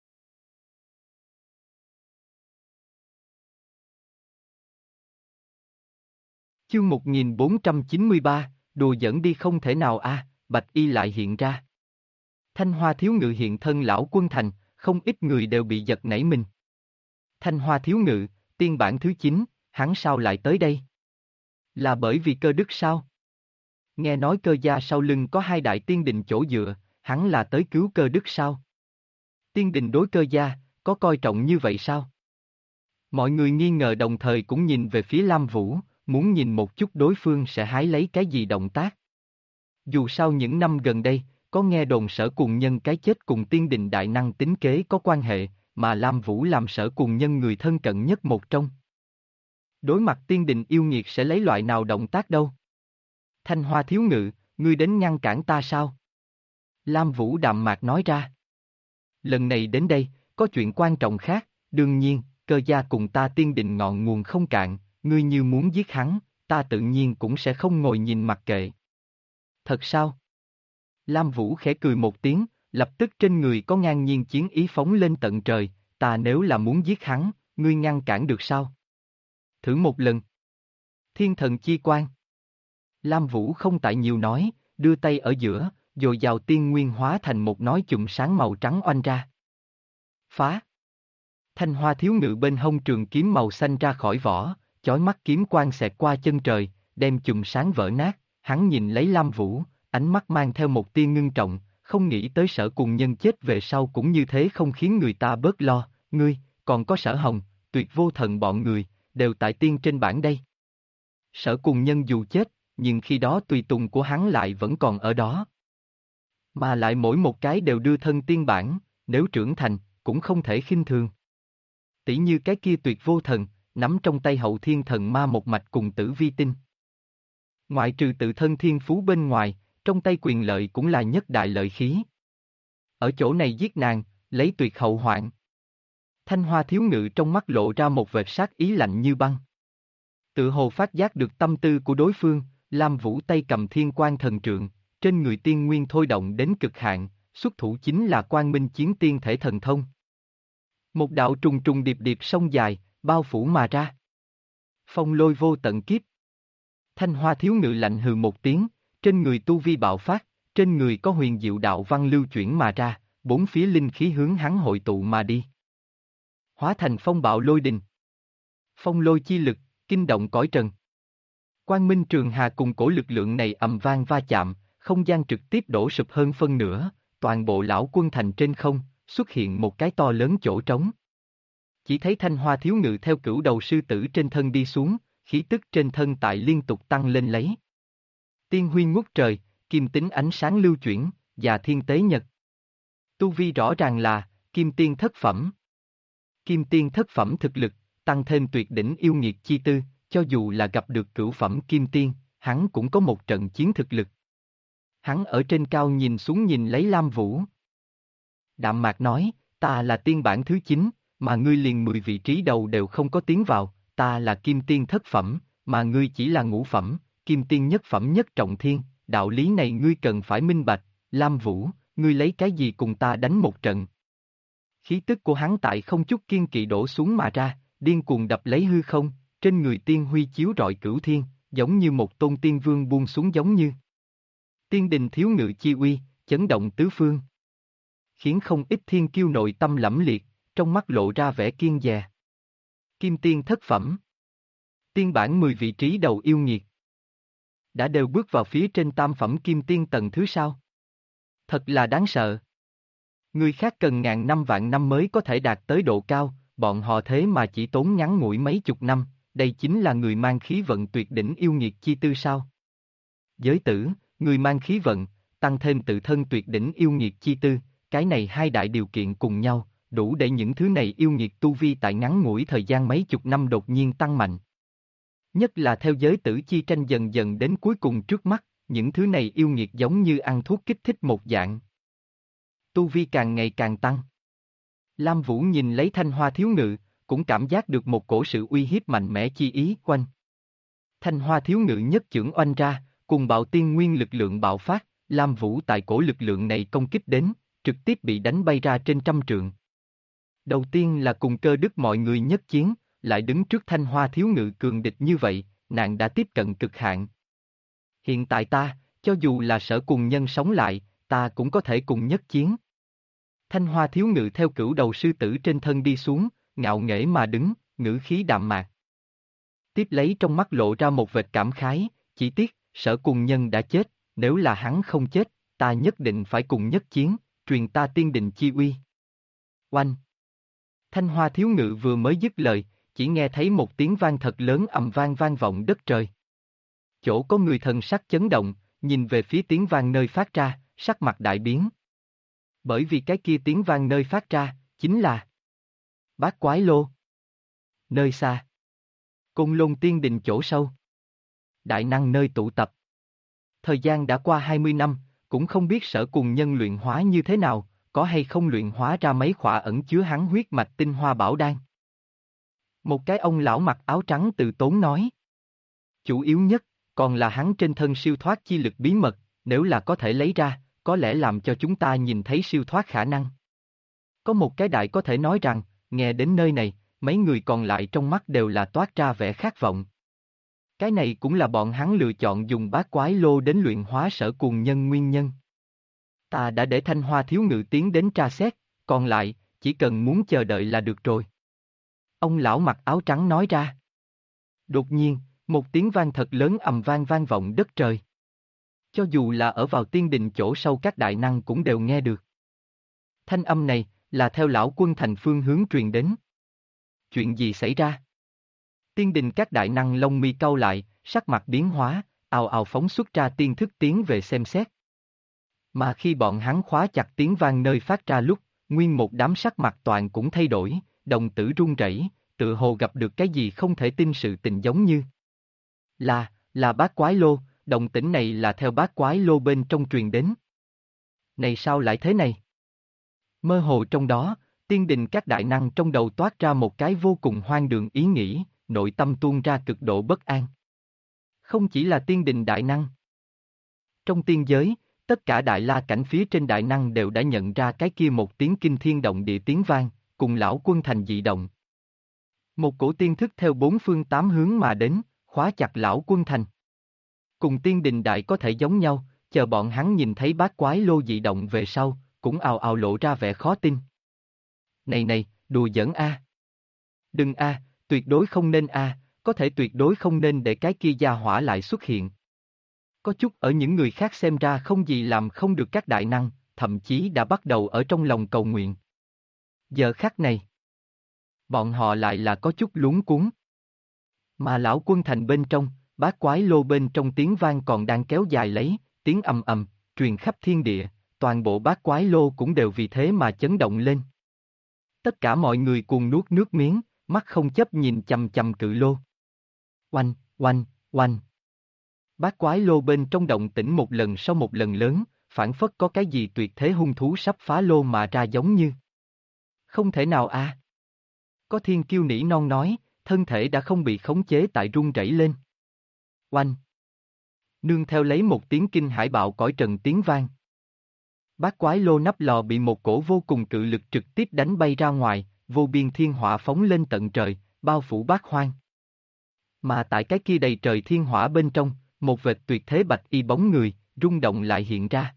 Chương 1493, đùa giỡn đi không thể nào a, Bạch Y lại hiện ra. Thanh Hoa Thiếu Ngự hiện thân lão quân thành, không ít người đều bị giật nảy mình. Thanh Hoa Thiếu Ngự, tiên bản thứ 9, hắn sao lại tới đây? Là bởi vì Cơ Đức sao? Nghe nói Cơ gia sau lưng có hai đại tiên đình chỗ dựa, hắn là tới cứu Cơ Đức sao? Tiên đình đối Cơ gia, có coi trọng như vậy sao? Mọi người nghi ngờ đồng thời cũng nhìn về phía Lam Vũ, muốn nhìn một chút đối phương sẽ hái lấy cái gì động tác. Dù sao những năm gần đây, có nghe đồn Sở Cùng Nhân cái chết cùng tiên đình đại năng tính kế có quan hệ, mà Lam Vũ làm Sở Cùng Nhân người thân cận nhất một trong. Đối mặt tiên đình yêu nghiệt sẽ lấy loại nào động tác đâu? Thanh Hoa Thiếu Ngự, ngươi đến ngăn cản ta sao? Lam Vũ đạm mạc nói ra. Lần này đến đây, có chuyện quan trọng khác, đương nhiên, Cơ gia cùng ta tiên đình ngọn nguồn không cạn, ngươi như muốn giết hắn, ta tự nhiên cũng sẽ không ngồi nhìn mặc kệ. Thật sao? Lam Vũ khẽ cười một tiếng, lập tức trên người có ngang nhiên chiến ý phóng lên tận trời, ta nếu là muốn giết hắn, ngươi ngăn cản được sao? Thử một lần. Thiên thần chi quan. Lam Vũ không tại nhiều nói, đưa tay ở giữa, dồi dào tiên nguyên hóa thành một nói chùm sáng màu trắng oanh ra. Phá. Thanh Hoa Thiếu Ngự bên hông trường kiếm màu xanh ra khỏi vỏ, chói mắt kiếm quang xẹt qua chân trời, đem chùm sáng vỡ nát, hắn nhìn lấy Lam Vũ, ánh mắt mang theo một tia ngưng trọng, không nghĩ tới Sở Cùng Nhân chết về sau cũng như thế không khiến người ta bớt lo, ngươi, còn có Sở Hồng, Tuyệt Vô Thần bọn người, đều tại tiên trên bảng đây. Sở Cùng Nhân dù chết, nhưng khi đó tùy tùng của hắn lại vẫn còn ở đó. Mà lại mỗi một cái đều đưa thân tiên bản, nếu trưởng thành, cũng không thể khinh thường. Tỷ như cái kia Tuyệt Vô Thần, nắm trong tay Hậu Thiên Thần Ma một mạch cùng Tử Vi Tinh. Ngoại trừ tự thân thiên phú bên ngoài, trong tay quyền lợi cũng là nhất đại lợi khí. Ở chỗ này giết nàng, lấy tuyệt hậu hoạn. Thanh Hoa thiếu ngự trong mắt lộ ra một vệt sát ý lạnh như băng. Tự hồ phát giác được tâm tư của đối phương, Lam Vũ tay cầm Thiên Quang Thần Trượng, trên người tiên nguyên thôi động đến cực hạn, xuất thủ chính là Quang Minh Chiến Tiên Thể Thần Thông. Một đạo trùng trùng điệp điệp sông dài, bao phủ mà ra. Phong lôi vô tận kiếp. Thanh Hoa thiếu ngự lạnh hừ một tiếng, trên người tu vi bạo phát, trên người có huyền diệu đạo văn lưu chuyển mà ra, bốn phía linh khí hướng hắn hội tụ mà đi. Hóa thành phong bạo lôi đình. Phong lôi chi lực, kinh động cõi trần. Quang Minh Trường Hà cùng cổ lực lượng này ầm vang va chạm, không gian trực tiếp đổ sụp hơn phân nửa, toàn bộ lão quân thành trên không, xuất hiện một cái to lớn chỗ trống. Chỉ thấy Thanh Hoa thiếu ngự theo cửu đầu sư tử trên thân đi xuống, khí tức trên thân tại liên tục tăng lên lấy. Tiên huy ngút trời, kim tính ánh sáng lưu chuyển, và thiên tế nhật. Tu vi rõ ràng là kim tiên thất phẩm. Kim tiên thất phẩm thực lực, tăng thêm tuyệt đỉnh yêu nghiệt chi tư, cho dù là gặp được cửu phẩm kim tiên, hắn cũng có một trận chiến thực lực. Hắn ở trên cao nhìn xuống nhìn lấy Lam Vũ. Đạm mạc nói, ta là tiên bản thứ 9, mà ngươi liền 10 vị trí đầu đều không có tiến vào, ta là kim tiên thất phẩm, mà ngươi chỉ là ngũ phẩm, kim tiên nhất phẩm nhất trọng thiên, đạo lý này ngươi cần phải minh bạch, Lam Vũ, ngươi lấy cái gì cùng ta đánh một trận. Khí tức của hắn tại không chút kiên kỵ đổ xuống mà ra, điên cuồng đập lấy hư không, trên người tiên huy chiếu rọi cửu thiên, giống như một tôn tiên vương buông xuống giống như. Tiên đình thiếu ngự chi uy, chấn động tứ phương. Khiến không ít thiên kiêu nội tâm lẫm liệt, trong mắt lộ ra vẻ kiêng dè. Kim tiên thất phẩm. Tiên bản 10 vị trí đầu yêu nghiệt. Đã đều bước vào phía trên tam phẩm kim tiên tầng thứ sao? Thật là đáng sợ. Người khác cần ngàn năm vạn năm mới có thể đạt tới độ cao, bọn họ thế mà chỉ tốn ngắn ngủi mấy chục năm, đây chính là người mang khí vận tuyệt đỉnh yêu nghiệt chi tư sao? Giới tử, người mang khí vận, tăng thêm tự thân tuyệt đỉnh yêu nghiệt chi tư, cái này hai đại điều kiện cùng nhau, đủ để những thứ này yêu nghiệt tu vi tại ngắn ngủi thời gian mấy chục năm đột nhiên tăng mạnh. Nhất là theo giới tử chi tranh dần dần đến cuối cùng trước mắt, những thứ này yêu nghiệt giống như ăn thuốc kích thích một dạng. Tu vi càng ngày càng tăng. Lam Vũ nhìn lấy Thanh Hoa thiếu ngự, cũng cảm giác được một cổ sự uy hiếp mạnh mẽ chi ý quanh. Thanh Hoa thiếu ngự nhất chưởng oanh ra, cùng bạo tiên nguyên lực lượng bạo phát, Lam Vũ tại cổ lực lượng này công kích đến, trực tiếp bị đánh bay ra trên trăm trượng. Đầu tiên là cùng Cơ Đức mọi người nhất chiến, lại đứng trước Thanh Hoa thiếu ngự cường địch như vậy, nàng đã tiếp cận cực hạn. Hiện tại ta, cho dù là Sở Cùng Nhân sống lại, ta cũng có thể cùng nhất chiến. Thanh Hoa thiếu ngự theo cửu đầu sư tử trên thân đi xuống, ngạo nghễ mà đứng, ngữ khí đạm mạc. Tiếp lấy trong mắt lộ ra một vệt cảm khái, chỉ tiếc, Sở Cùng Nhân đã chết, nếu là hắn không chết, ta nhất định phải cùng nhất chiến, truyền ta tiên đình chi uy. Oanh! Thanh Hoa thiếu ngự vừa mới dứt lời, chỉ nghe thấy một tiếng vang thật lớn ầm vang vang vọng đất trời. Chỗ có người thần sắc chấn động, nhìn về phía tiếng vang nơi phát ra, sắc mặt đại biến. Bởi vì cái kia tiếng vang nơi phát ra, chính là Bát Quái Lô. Nơi xa. Côn Lôn tiên đình chỗ sâu. Đại năng nơi tụ tập. Thời gian đã qua 20 năm, cũng không biết Sở Cùng Nhân luyện hóa như thế nào, có hay không luyện hóa ra mấy khỏa ẩn chứa hắn huyết mạch tinh hoa bảo đan. Một cái ông lão mặc áo trắng từ tốn nói. Chủ yếu nhất, còn là hắn trên thân siêu thoát chi lực bí mật, nếu là có thể lấy ra, có lẽ làm cho chúng ta nhìn thấy siêu thoát khả năng. Có một cái đại có thể nói rằng, nghe đến nơi này, mấy người còn lại trong mắt đều là toát ra vẻ khát vọng. Cái này cũng là bọn hắn lựa chọn dùng Bát Quái Lô đến luyện hóa Sở Cùng Nhân nguyên nhân. Ta đã để Thanh Hoa thiếu ngự tiến đến tra xét, còn lại, chỉ cần muốn chờ đợi là được rồi. Ông lão mặc áo trắng nói ra. Đột nhiên, một tiếng vang thật lớn ầm vang vang vọng đất trời. Cho dù là ở vào tiên đình chỗ sâu các đại năng cũng đều nghe được. Thanh âm này, là theo lão quân thành phương hướng truyền đến. Chuyện gì xảy ra? Tiên đình các đại năng lông mi cau lại, sắc mặt biến hóa, ào ào phóng xuất ra tiên thức tiến về xem xét. Mà khi bọn hắn khóa chặt tiếng vang nơi phát ra lúc, nguyên một đám sắc mặt toàn cũng thay đổi, đồng tử run rẩy, tự hồ gặp được cái gì không thể tin sự tình giống như. Là bát quái lô, động tĩnh này là theo bát quái lô bên trong truyền đến. Này sao lại thế này? Mơ hồ trong đó, tiên đình các đại năng trong đầu toát ra một cái vô cùng hoang đường ý nghĩ, nội tâm tuôn ra cực độ bất an. Không chỉ là tiên đình đại năng. Trong tiên giới, tất cả đại la cảnh phía trên đại năng đều đã nhận ra cái kia một tiếng kinh thiên động địa tiếng vang, cùng lão quân thành dị động. Một cổ tiên thức theo bốn phương tám hướng mà đến, khóa chặt lão quân thành. Cùng tiên đình đại có thể giống nhau, chờ bọn hắn nhìn thấy bát quái lô dị động về sau, cũng ào ào lộ ra vẻ khó tin. Này, đùa giỡn a. Đừng a, tuyệt đối không nên a, có thể tuyệt đối không nên để cái kia gia hỏa lại xuất hiện. Có chút ở những người khác xem ra không gì làm không được các đại năng, thậm chí đã bắt đầu ở trong lòng cầu nguyện. Giờ khắc này, bọn họ lại là có chút luống cuống. Mà lão quân thành bên trong, bát quái lô bên trong tiếng vang còn đang kéo dài lấy, tiếng ầm ầm, truyền khắp thiên địa, toàn bộ bát quái lô cũng đều vì thế mà chấn động lên. Tất cả mọi người cuồng nuốt nước miếng, mắt không chấp nhìn chằm chằm cự lô. Oanh, oanh, oanh. Bát quái lô bên trong động tĩnh một lần sau một lần lớn, phảng phất có cái gì tuyệt thế hung thú sắp phá lô mà ra giống như. Không thể nào a. Có thiên kiêu nỉ non nói, thân thể đã không bị khống chế tại run rẩy lên. Oanh. Nương theo lấy một tiếng kinh hải bạo cõi trần tiếng vang. Bát quái lô nắp lò bị một cổ vô cùng cự lực trực tiếp đánh bay ra ngoài, vô biên thiên hỏa phóng lên tận trời, bao phủ bát hoang. Mà tại cái kia đầy trời thiên hỏa bên trong, một vệt tuyệt thế bạch y bóng người, rung động lại hiện ra.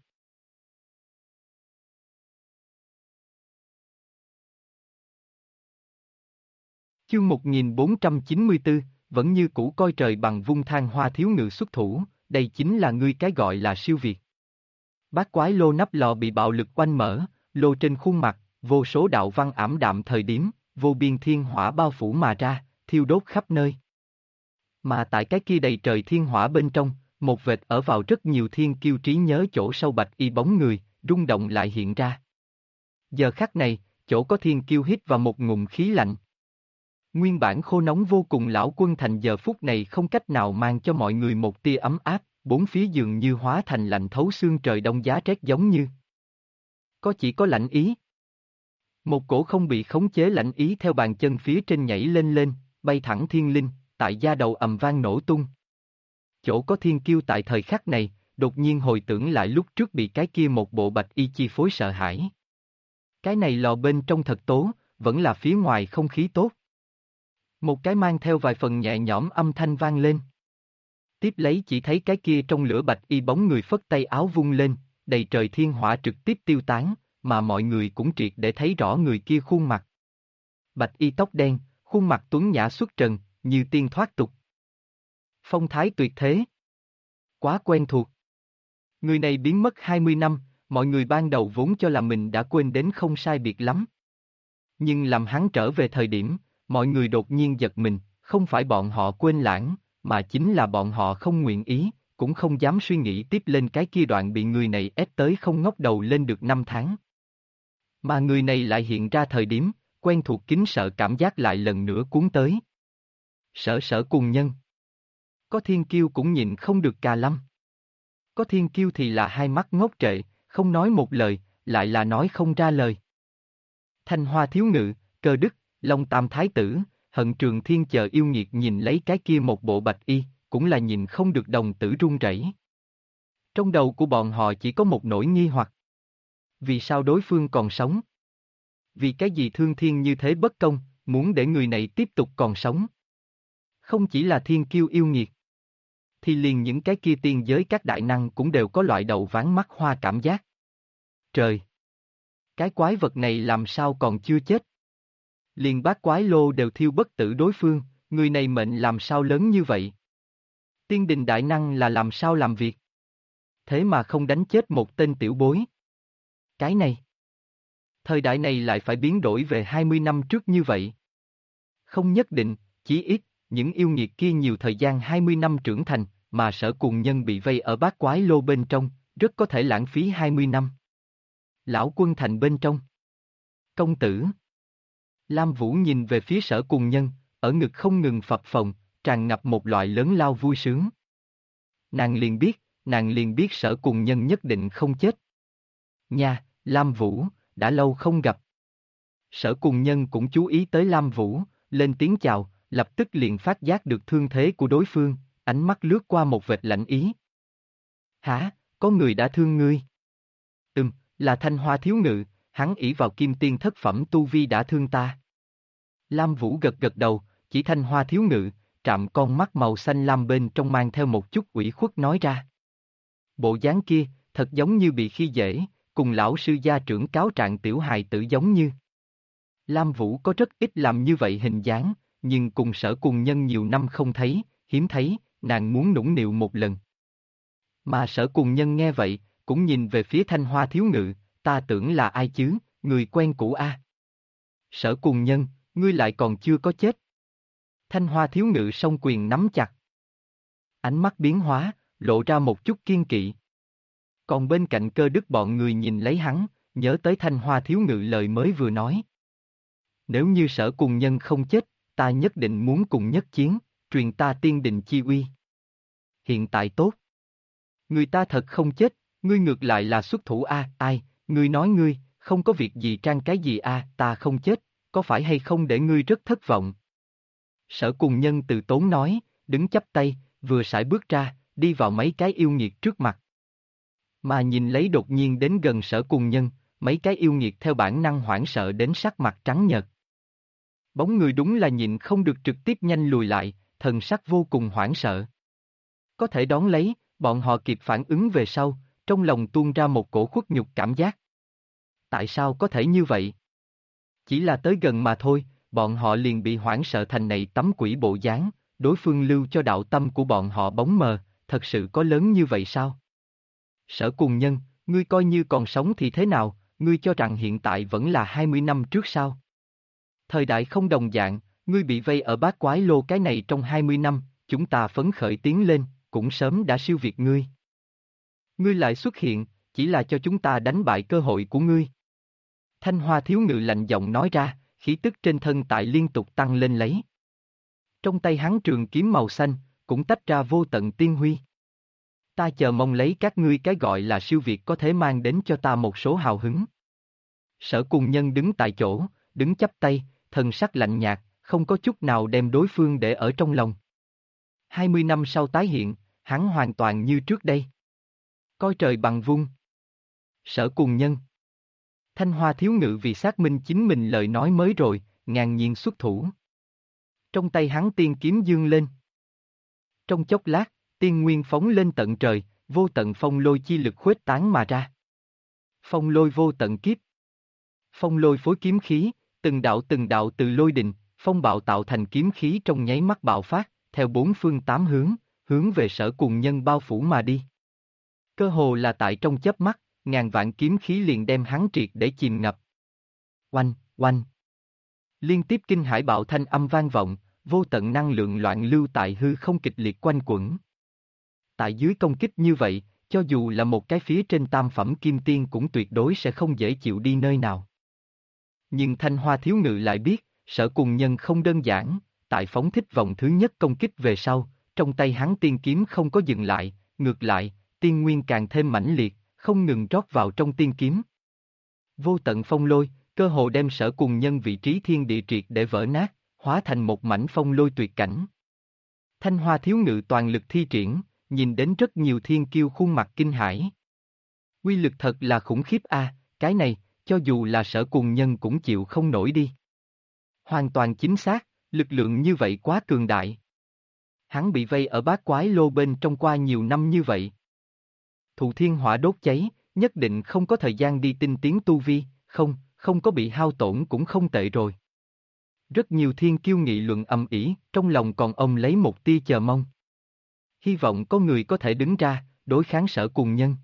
Chương 1494, vẫn như cũ coi trời bằng vung than hoa thiếu ngự xuất thủ, đây chính là ngươi cái gọi là siêu việt. Bát quái lô nắp lò bị bạo lực oanh mở, lô trên khuôn mặt, vô số đạo văn ảm đạm thời điểm, vô biên thiên hỏa bao phủ mà ra, thiêu đốt khắp nơi. Mà tại cái kia đầy trời thiên hỏa bên trong, một vệt ở vào rất nhiều thiên kiêu trí nhớ chỗ sâu bạch y bóng người, rung động lại hiện ra. Giờ khắc này, chỗ có thiên kiêu hít vào một ngụm khí lạnh. Nguyên bản khô nóng vô cùng lão quân thành giờ phút này không cách nào mang cho mọi người một tia ấm áp, bốn phía dường như hóa thành lạnh thấu xương trời đông giá rét giống như. Chỉ có lạnh ý. Một cổ không bị khống chế lạnh ý theo bàn chân phía trên nhảy lên, bay thẳng thiên linh, tại da đầu ầm vang nổ tung. Chỗ có thiên kiêu tại thời khắc này, đột nhiên hồi tưởng lại lúc trước bị cái kia một bộ bạch y chi phối sợ hãi. Cái này lò bên trong thật tố, vẫn là phía ngoài không khí tốt. Một cái mang theo vài phần nhẹ nhõm âm thanh vang lên. Tiếp lấy chỉ thấy cái kia trong lửa bạch y bóng người phất tay áo vung lên, đầy trời thiên hỏa trực tiếp tiêu tán, mà mọi người cũng triệt để thấy rõ người kia khuôn mặt. Bạch y tóc đen, khuôn mặt tuấn nhã xuất trần, như tiên thoát tục. Phong thái tuyệt thế. Quá quen thuộc. Người này biến mất 20 năm, mọi người ban đầu vốn cho là mình đã quên đến không sai biệt lắm. Nhưng làm hắn trở về thời điểm, mọi người đột nhiên giật mình, không phải bọn họ quên lãng, mà chính là bọn họ không nguyện ý, cũng không dám suy nghĩ tiếp lên cái kia đoạn bị người này ép tới không ngóc đầu lên được 5 tháng. Mà người này lại hiện ra thời điểm, quen thuộc kính sợ cảm giác lại lần nữa cuốn tới. Sở cùng nhân. Có thiên kiêu cũng nhịn không được cà lâm. Có thiên kiêu thì là hai mắt ngốc trệ, không nói một lời, lại là nói không ra lời. Thanh Hoa thiếu ngự, Cơ Đức, Long Tam thái tử, Hận Trường Thiên chờ yêu nghiệt nhìn lấy cái kia một bộ bạch y, cũng là nhìn không được đồng tử run rẩy. Trong đầu của bọn họ chỉ có một nỗi nghi hoặc. Vì sao đối phương còn sống? Vì cái gì thương thiên như thế bất công, muốn để người này tiếp tục còn sống? Không chỉ là thiên kiêu yêu nghiệt, thì liền những cái kia tiên giới các đại năng cũng đều có loại đầu ván mắt hoa cảm giác. Trời! Cái quái vật này làm sao còn chưa chết? Liền bát quái lô đều thiêu bất tử đối phương, người này mệnh làm sao lớn như vậy? Tiên đình đại năng là làm sao làm việc? Thế mà không đánh chết một tên tiểu bối. Cái này. Thời đại này lại phải biến đổi về 20 năm trước như vậy. Không nhất định, chỉ ít, những yêu nghiệt kia nhiều thời gian 20 năm trưởng thành, mà Sở cùng nhân bị vây ở bát quái lô bên trong, rất có thể lãng phí 20 năm. Lão quân thành bên trong. Công tử. Lam Vũ nhìn về phía Sở Cùng Nhân, ở ngực không ngừng phập phồng, tràn ngập một loại lớn lao vui sướng. Nàng liền biết Sở Cùng Nhân nhất định không chết. Nha, Lam Vũ, đã lâu không gặp. Sở Cùng Nhân cũng chú ý tới Lam Vũ, lên tiếng chào, lập tức liền phát giác được thương thế của đối phương, ánh mắt lướt qua một vệt lạnh ý. Hả, có người đã thương ngươi? Là Thanh Hoa thiếu ngự, hắn ỷ vào kim tiên thất phẩm tu vi đã thương ta. Lam Vũ gật gật đầu, chỉ Thanh Hoa thiếu ngự, trạm con mắt màu xanh lam bên trong mang theo một chút ủy khuất nói ra. Bộ dáng kia, thật giống như bị khi dễ, cùng lão sư gia trưởng cáo trạng tiểu hài tử giống như. Lam Vũ có rất ít làm như vậy hình dáng, nhưng cùng Sở Cùng Nhân nhiều năm không thấy, hiếm thấy, nàng muốn nũng nịu một lần. Mà Sở Cùng Nhân nghe vậy, cũng nhìn về phía Thanh Hoa thiếu ngự, ta tưởng là ai chứ, người quen cũ a. Sở Cùng Nhân, ngươi lại còn chưa có chết. Thanh Hoa thiếu ngự song quyền nắm chặt. Ánh mắt biến hóa, lộ ra một chút kiên kỵ. Còn bên cạnh Cơ Đức bọn người nhìn lấy hắn, nhớ tới Thanh Hoa thiếu ngự lời mới vừa nói. Nếu như Sở Cùng Nhân không chết, ta nhất định muốn cùng nhất chiến, truyền ta tiên đình chi uy. Hiện tại tốt. Người ta thật không chết, ngươi ngược lại là xuất thủ a, ai, ngươi nói ngươi, không có việc gì trang cái gì a, ta không chết, có phải hay không để ngươi rất thất vọng? Sở Cùng Nhân từ tốn nói, đứng chắp tay, vừa sải bước ra, đi vào mấy cái yêu nghiệt trước mặt. Mà nhìn lấy đột nhiên đến gần Sở Cùng Nhân, mấy cái yêu nghiệt theo bản năng hoảng sợ đến sắc mặt trắng nhợt. Bóng người đúng là nhịn không được trực tiếp nhanh lùi lại, thần sắc vô cùng hoảng sợ. Có thể đón lấy, bọn họ kịp phản ứng về sau, trong lòng tuôn ra một cổ khuất nhục cảm giác. Tại sao có thể như vậy? Chỉ là tới gần mà thôi, bọn họ liền bị hoảng sợ thành này tấm quỷ bộ dáng, đối phương lưu cho đạo tâm của bọn họ bóng mờ, thật sự có lớn như vậy sao? Sở Cùng Nhân, ngươi coi như còn sống thì thế nào, ngươi cho rằng hiện tại vẫn là 20 năm trước sao? Thời đại không đồng dạng, ngươi bị vây ở bát quái lô cái này trong 20 năm, chúng ta phấn khởi tiến lên, cũng sớm đã siêu việt ngươi. Ngươi lại xuất hiện, chỉ là cho chúng ta đánh bại cơ hội của ngươi. Thanh Hoa thiếu ngự lạnh giọng nói ra, khí tức trên thân tại liên tục tăng lên lấy. Trong tay hắn trường kiếm màu xanh, cũng tách ra vô tận tiên huy. Ta chờ mong lấy các ngươi cái gọi là siêu việt có thể mang đến cho ta một số hào hứng. Sở Cùng Nhân đứng tại chỗ, đứng chắp tay, thần sắc lạnh nhạt, không có chút nào đem đối phương để ở trong lòng. 20 năm sau tái hiện, hắn hoàn toàn như trước đây. Coi trời bằng vung. Sở Cùng Nhân. Thanh Hoa thiếu ngự vì xác minh chính mình lời nói mới rồi, ngang nhiên xuất thủ. Trong tay hắn tiên kiếm dương lên. Trong chốc lát, tiên nguyên phóng lên tận trời, vô tận phong lôi chi lực khuếch tán mà ra. Phong lôi vô tận kiếp. Phong lôi phối kiếm khí, từng đạo từ lôi đình, phong bạo tạo thành kiếm khí trong nháy mắt bạo phát, theo bốn phương tám hướng, hướng về Sở Cùng Nhân bao phủ mà đi. Cơ hồ là tại trong chớp mắt, ngàn vạn kiếm khí liền đem hắn triệt để chìm ngập. Oanh, oanh. Liên tiếp kinh hải bạo thanh âm vang vọng, vô tận năng lượng loạn lưu tại hư không kịch liệt quanh quẩn. Tại dưới công kích như vậy, cho dù là một cái phía trên tam phẩm kim tiên cũng tuyệt đối sẽ không dễ chịu đi nơi nào. Nhưng Thanh Hoa thiếu ngự lại biết, Sở Cùng Nhân không đơn giản, tại phóng thích vòng thứ nhất công kích về sau, trong tay hắn tiên kiếm không có dừng lại, ngược lại, tiên nguyên càng thêm mãnh liệt, không ngừng rót vào trong tiên kiếm. Vô tận phong lôi, cơ hồ đem Sở Cùng Nhân vị trí thiên địa triệt để vỡ nát, hóa thành một mảnh phong lôi tuyệt cảnh. Thanh Hoa thiếu ngự toàn lực thi triển, nhìn đến rất nhiều thiên kiêu khuôn mặt kinh hãi. Uy lực thật là khủng khiếp a, cái này, cho dù là Sở Cùng Nhân cũng chịu không nổi đi. Hoàn toàn chính xác, lực lượng như vậy quá cường đại. Hắn bị vây ở bát quái lô bên trong qua nhiều năm như vậy. Thụ thiên hỏa đốt cháy, nhất định không có thời gian đi tinh tiến tu vi, không có bị hao tổn cũng không tệ rồi. Rất nhiều thiên kiêu nghị luận ầm ĩ, trong lòng còn ông lấy một tia chờ mong. Hy vọng có người có thể đứng ra, đối kháng Sở Cùng Nhân.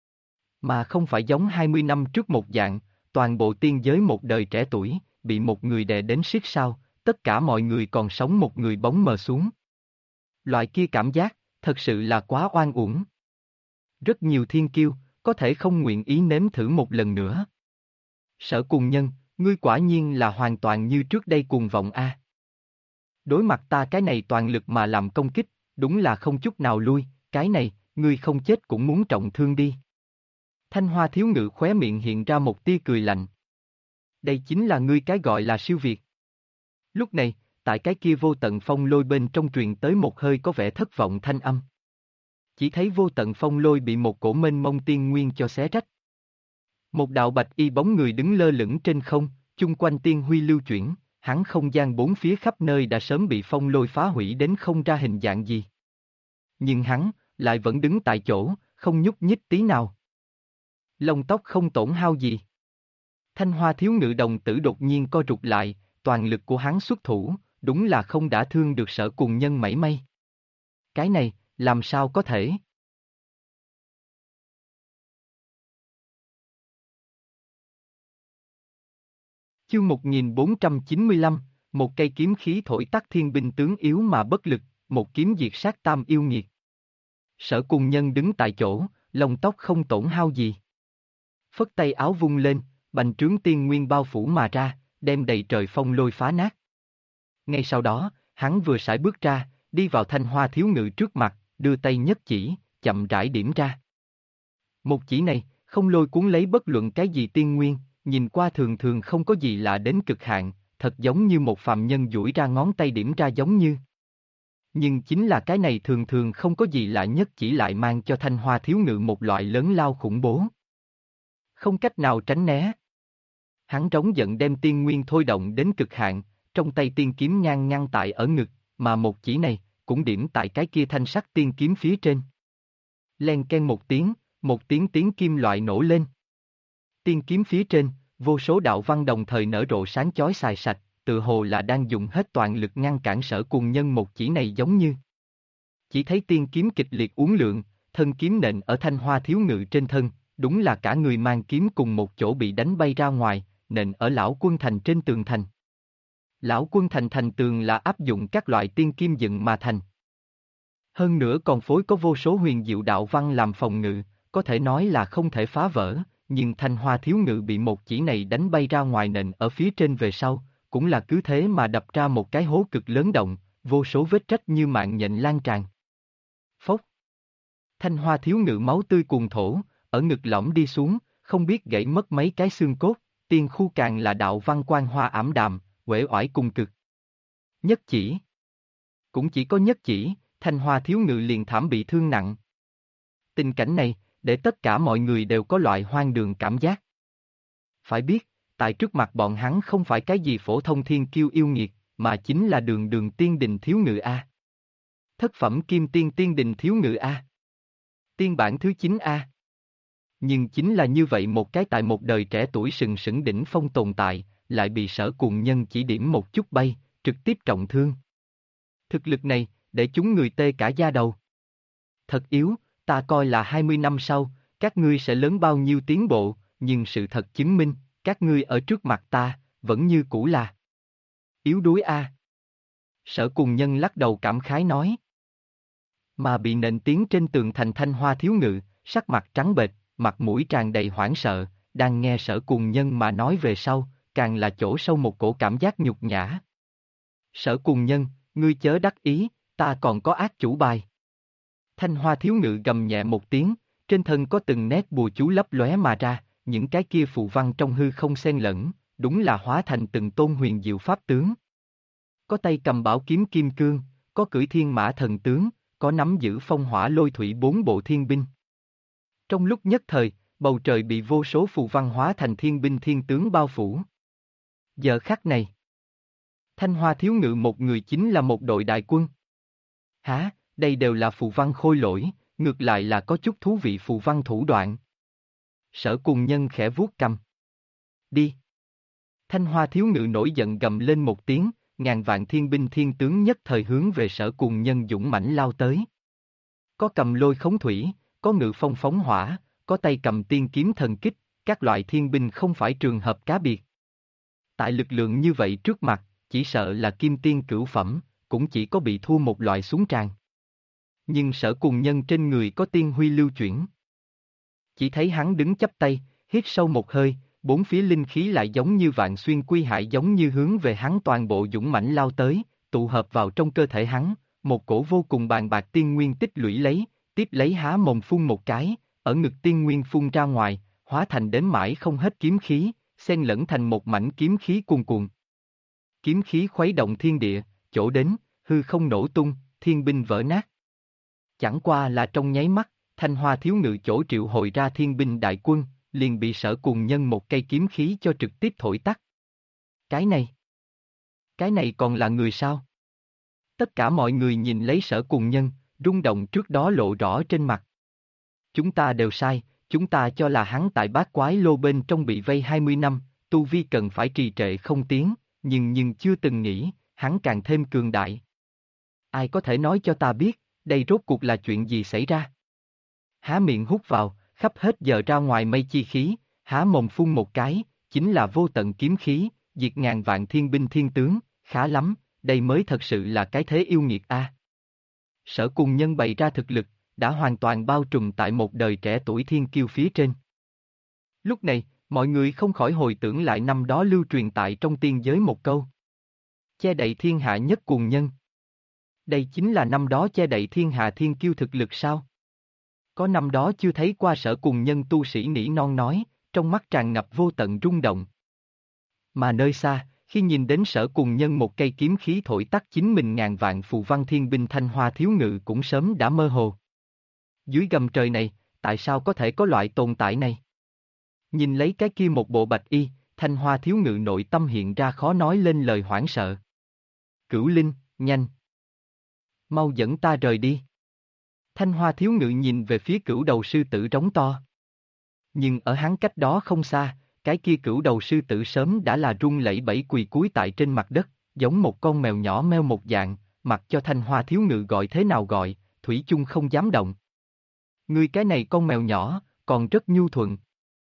Mà không phải giống 20 năm trước một dạng, toàn bộ tiên giới một đời trẻ tuổi, bị một người đè đến siết sao, tất cả mọi người còn sống một người bóng mờ xuống. Loại kia cảm giác, thật sự là quá oan uổng. Rất nhiều thiên kiêu, có thể không nguyện ý nếm thử một lần nữa. Sở Cùng Nhân, Ngươi quả nhiên là hoàn toàn như trước đây cuồng vọng a. Đối mặt ta cái này toàn lực mà làm công kích, đúng là không chút nào lui, cái này, ngươi không chết cũng muốn trọng thương đi. Thanh Hoa thiếu ngự khóe miệng hiện ra một tia cười lạnh. Đây chính là ngươi cái gọi là siêu việt. Lúc này, tại cái kia vô tận phong lôi bên trong truyền tới một hơi có vẻ thất vọng thanh âm. Chỉ thấy vô tận phong lôi bị một cổ mênh mông tiên nguyên cho xé rách. Một đạo bạch y bóng người đứng lơ lửng trên không, chung quanh tiên huy lưu chuyển, hắn không gian bốn phía khắp nơi đã sớm bị phong lôi phá hủy đến không ra hình dạng gì. Nhưng hắn, lại vẫn đứng tại chỗ, không nhúc nhích tí nào. Lông tóc không tổn hao gì. Thanh Hoa thiếu ngự đồng tử đột nhiên co rụt lại, toàn lực của hắn xuất thủ, đúng là không đả thương được Sở Cùng Nhân mảy may. Cái này, làm sao có thể? Chương 1495, một cây kiếm khí thổi tắt thiên binh tướng yếu mà bất lực, một kiếm diệt sát tam yêu nghiệt. Sở Cùng Nhân đứng tại chỗ, lông tóc không tổn hao gì. Phất tay áo vung lên, bành trướng tiên nguyên bao phủ mà ra, đem đầy trời phong lôi phá nát. Ngay sau đó, hắn vừa sải bước ra, đi vào Thanh Hoa thiếu ngự trước mặt, đưa tay nhất chỉ, chậm rãi điểm ra. Một chỉ này, không lôi cuốn lấy bất luận cái gì tiên nguyên, nhìn qua thường thường không có gì lạ đến cực hạn, thật giống như một phàm nhân duỗi ra ngón tay điểm ra giống như. Nhưng chính là cái này thường thường không có gì lạ nhất chỉ lại mang cho Thanh Hoa thiếu ngự một loại lớn lao khủng bố. Không cách nào tránh né. Hắn trống giận đem tiên nguyên thôi động đến cực hạn, trong tay tiên kiếm ngang ngăn tại ở ngực, mà một chỉ này, cũng điểm tại cái kia thanh sắc tiên kiếm phía trên. Len ken một tiếng tiếng kim loại nổ lên. Tiên kiếm phía trên, vô số đạo văn đồng thời nở rộ sáng chói xài sạch, tự hồ là đang dùng hết toàn lực ngăn cản Sở Cùng Nhân một chỉ này giống như. Chỉ thấy tiên kiếm kịch liệt uốn lượn, thân kiếm nện ở Thanh Hoa thiếu ngự trên thân, đúng là cả người mang kiếm cùng một chỗ bị đánh bay ra ngoài, nện ở Lão Quân Thành trên tường thành. Lão Quân Thành thành tường là áp dụng các loại tiên kim dựng mà thành. Hơn nữa còn phối có vô số huyền diệu đạo văn làm phòng ngự, có thể nói là không thể phá vỡ, nhưng Thanh Hoa thiếu ngự bị một chỉ này đánh bay ra ngoài nện ở phía trên về sau, cũng là cứ thế mà đập ra một cái hố cực lớn động, vô số vết rách như mạng nhện lan tràn. Phốc. Thanh Hoa thiếu ngự máu tươi cuồn thổ, ở ngực lõm đi xuống, không biết gãy mất mấy cái xương cốt, tiên khu càng là đạo văn quang hoa ảm đạm, uể oải cùng cực. Nhất chỉ. Cũng chỉ có nhất chỉ, Thanh Hoa thiếu ngự liền thảm bị thương nặng. Tình cảnh này, để tất cả mọi người đều có loại hoang đường cảm giác. Phải biết, tại trước mặt bọn hắn không phải cái gì phổ thông thiên kiêu yêu nghiệt, mà chính là đường đường tiên đình thiếu ngự A. Thất phẩm kim tiên tiên đình thiếu ngự A. Tiên bản thứ 9 A. Nhưng chính là như vậy một cái tại một đời trẻ tuổi sừng sững đỉnh phong tồn tại, lại bị Sở Cùng Nhân chỉ điểm một chút bay, trực tiếp trọng thương. Thực lực này, để chúng người tê cả da đầu. Thật yếu, ta coi là 20 năm sau, các ngươi sẽ lớn bao nhiêu tiến bộ, nhưng sự thật chứng minh, các ngươi ở trước mặt ta, vẫn như cũ là yếu đuối a. Sở Cùng Nhân lắc đầu cảm khái nói. Mà bị nện tiếng trên tường thành Thanh Hoa thiếu ngự, sắc mặt trắng bệch, mặt mũi tràn đầy hoảng sợ, đang nghe Sở Cùng Nhân mà nói về sau, càng là chỗ sâu một cổ cảm giác nhục nhã. Sở Cùng Nhân, ngươi chớ đắc ý, ta còn có ác chủ bài. Thanh Hoa thiếu ngự gầm nhẹ một tiếng, trên thân có từng nét bùa chú lấp lóe mà ra, những cái kia phù văn trong hư không xen lẫn, đúng là hóa thành từng tôn huyền diệu pháp tướng. Có tay cầm bảo kiếm kim cương, có cưỡi thiên mã thần tướng, có nắm giữ phong hỏa lôi thủy bốn bộ thiên binh. Trong lúc nhất thời, bầu trời bị vô số phù văn hóa thành thiên binh thiên tướng bao phủ. Giờ khắc này, Thanh Hoa thiếu ngự một người chính là một đội đại quân. Hả, đây đều là phù văn khôi lỗi, ngược lại là có chút thú vị phù văn thủ đoạn. Sở Cùng Nhân khẽ vuốt cằm. Đi. Thanh Hoa thiếu ngự nổi giận gầm lên một tiếng, ngàn vạn thiên binh thiên tướng nhất thời hướng về Sở Cùng Nhân dũng mãnh lao tới. Có cầm lôi khống thủy, có ngự phong phóng hỏa, có tay cầm tiên kiếm thần kích, các loại thiên binh không phải trường hợp cá biệt. Tại lực lượng như vậy trước mặt, chỉ sợ là kim tiên cửu phẩm, cũng chỉ có bị thua một loại xuống tràn. Nhưng Sở Cùng Nhân trên người có tiên huy lưu chuyển. Chỉ thấy hắn đứng chắp tay, hít sâu một hơi, bốn phía linh khí lại giống như vạn xuyên quy hải giống như hướng về hắn toàn bộ dũng mãnh lao tới, tụ hợp vào trong cơ thể hắn, một cổ vô cùng bàn bạc tiên nguyên tích lũy lấy, tiếp lấy há mồm phun một cái, ở ngực tiên nguyên phun ra ngoài, hóa thành đến mãi không hết kiếm khí, xen lẫn thành một mảnh kiếm khí cuồn cuộn. Kiếm khí khuấy động thiên địa, chỗ đến, hư không nổ tung, thiên binh vỡ nát. Chẳng qua là trong nháy mắt, Thanh Hoa thiếu ngự chỗ triệu hồi ra thiên binh đại quân, liền bị Sở Cùng Nhân một cây kiếm khí cho trực tiếp thổi tắt. Cái này còn là người sao? Tất cả mọi người nhìn lấy Sở Cùng Nhân, rung động trước đó lộ rõ trên mặt. Chúng ta đều sai, chúng ta cho là hắn tại Bát Quái Lô bên trong bị vây 20 năm, tu vi cần phải trì trệ không tiến, nhưng chưa từng nghĩ, hắn càng thêm cường đại. Ai có thể nói cho ta biết, đây rốt cuộc là chuyện gì xảy ra? Há miệng hút vào, khắp hết giờ ra ngoài mây chi khí, há mồm phun một cái, chính là vô tận kiếm khí, diệt ngàn vạn thiên binh thiên tướng, khá lắm, đây mới thật sự là cái thế yêu nghiệt a. Sở Cùng Nhân bày ra thực lực, đã hoàn toàn bao trùm tại một đời trẻ tuổi thiên kiêu phía trên. Lúc này, mọi người không khỏi hồi tưởng lại năm đó lưu truyền tại trong tiên giới một câu. Che đậy thiên hạ nhất cuồng nhân. Đây chính là năm đó che đậy thiên hạ thiên kiêu thực lực sao? Có năm đó chưa thấy qua Sở Cùng Nhân tu sĩ nỉ non nói, trong mắt tràn ngập vô tận rung động. Mà nơi xa, khi nhìn đến Sở Cùng Nhân một cây kiếm khí thổi tắt chính mình ngàn vạn phù văn thiên binh Thanh Hoa thiếu ngự cũng sớm đã mơ hồ. Dưới gầm trời này, tại sao có thể có loại tồn tại này? Nhìn lấy cái kia một bộ bạch y, Thanh Hoa thiếu ngự nội tâm hiện ra khó nói lên lời hoảng sợ. Cửu Linh, nhanh! Mau dẫn ta rời đi! Thanh Hoa thiếu ngự nhìn về phía cửu đầu sư tử trống to. Nhưng ở hắn cách đó không xa, cái kia cửu đầu sư tử sớm đã là run lẩy bẩy quỳ cúi tại trên mặt đất, giống một con mèo nhỏ meo một dạng, mặc cho Thanh Hoa thiếu ngự gọi thế nào gọi, thủy chung không dám động. Ngươi cái này con mèo nhỏ, còn rất nhu thuận.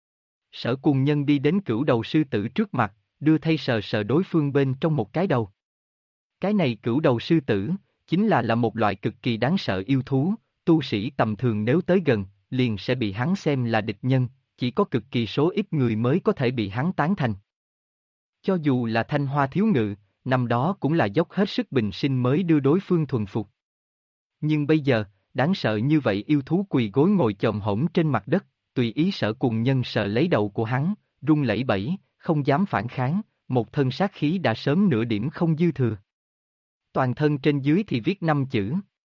Sở Cùng Nhân đi đến cửu đầu sư tử trước mặt, đưa thay sờ sờ đối phương bên trong một cái đầu. Cái này cửu đầu sư tử, chính là một loại cực kỳ đáng sợ yêu thú, tu sĩ tầm thường nếu tới gần, liền sẽ bị hắn xem là địch nhân, chỉ có cực kỳ số ít người mới có thể bị hắn tán thành. Cho dù là Thanh Hoa thiếu ngự, năm đó cũng là dốc hết sức bình sinh mới đưa đối phương thuần phục. Nhưng bây giờ, đáng sợ như vậy yêu thú quỳ gối ngồi chồm hổm trên mặt đất, tùy ý Sở Cùng Nhân sờ lấy đầu của hắn, run lẩy bẩy, không dám phản kháng, một thân sát khí đã sớm nửa điểm không dư thừa. Toàn thân trên dưới thì viết 5 chữ.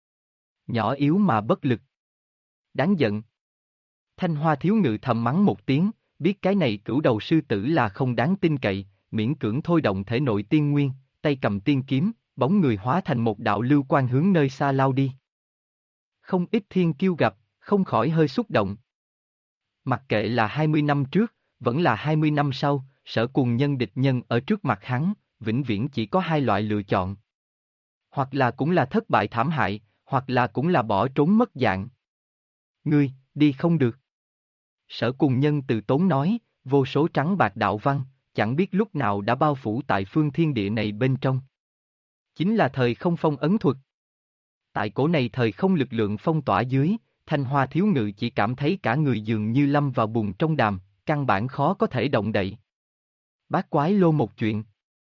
Nhỏ yếu mà bất lực. Đáng giận. Thanh Hoa thiếu ngự thầm mắng một tiếng, biết cái này cửu đầu sư tử là không đáng tin cậy, miễn cưỡng thôi động thể nội tiên nguyên, tay cầm tiên kiếm, bóng người hóa thành một đạo lưu quang hướng nơi xa lao đi. Không ít thiên kiêu gặp, không khỏi hơi xúc động. Mặc kệ là 20 năm trước, vẫn là 20 năm sau, Sở Cùng Nhân địch nhân ở trước mặt hắn, vĩnh viễn chỉ có hai loại lựa chọn. Hoặc là cũng là thất bại thảm hại, hoặc là cũng là bỏ trốn mất dạng. Ngươi, đi không được. Sở Cùng Nhân từ tốn nói, vô số trắng bạc đạo văn, chẳng biết lúc nào đã bao phủ tại phương thiên địa này bên trong. Chính là thời không phong ấn thuật. Tại cổ này thời không lực lượng phong tỏa dưới, Thanh Hoa thiếu ngự chỉ cảm thấy cả người dường như lâm vào bùn trong đàm, căn bản khó có thể động đậy. Bát Quái Lô một chuyện.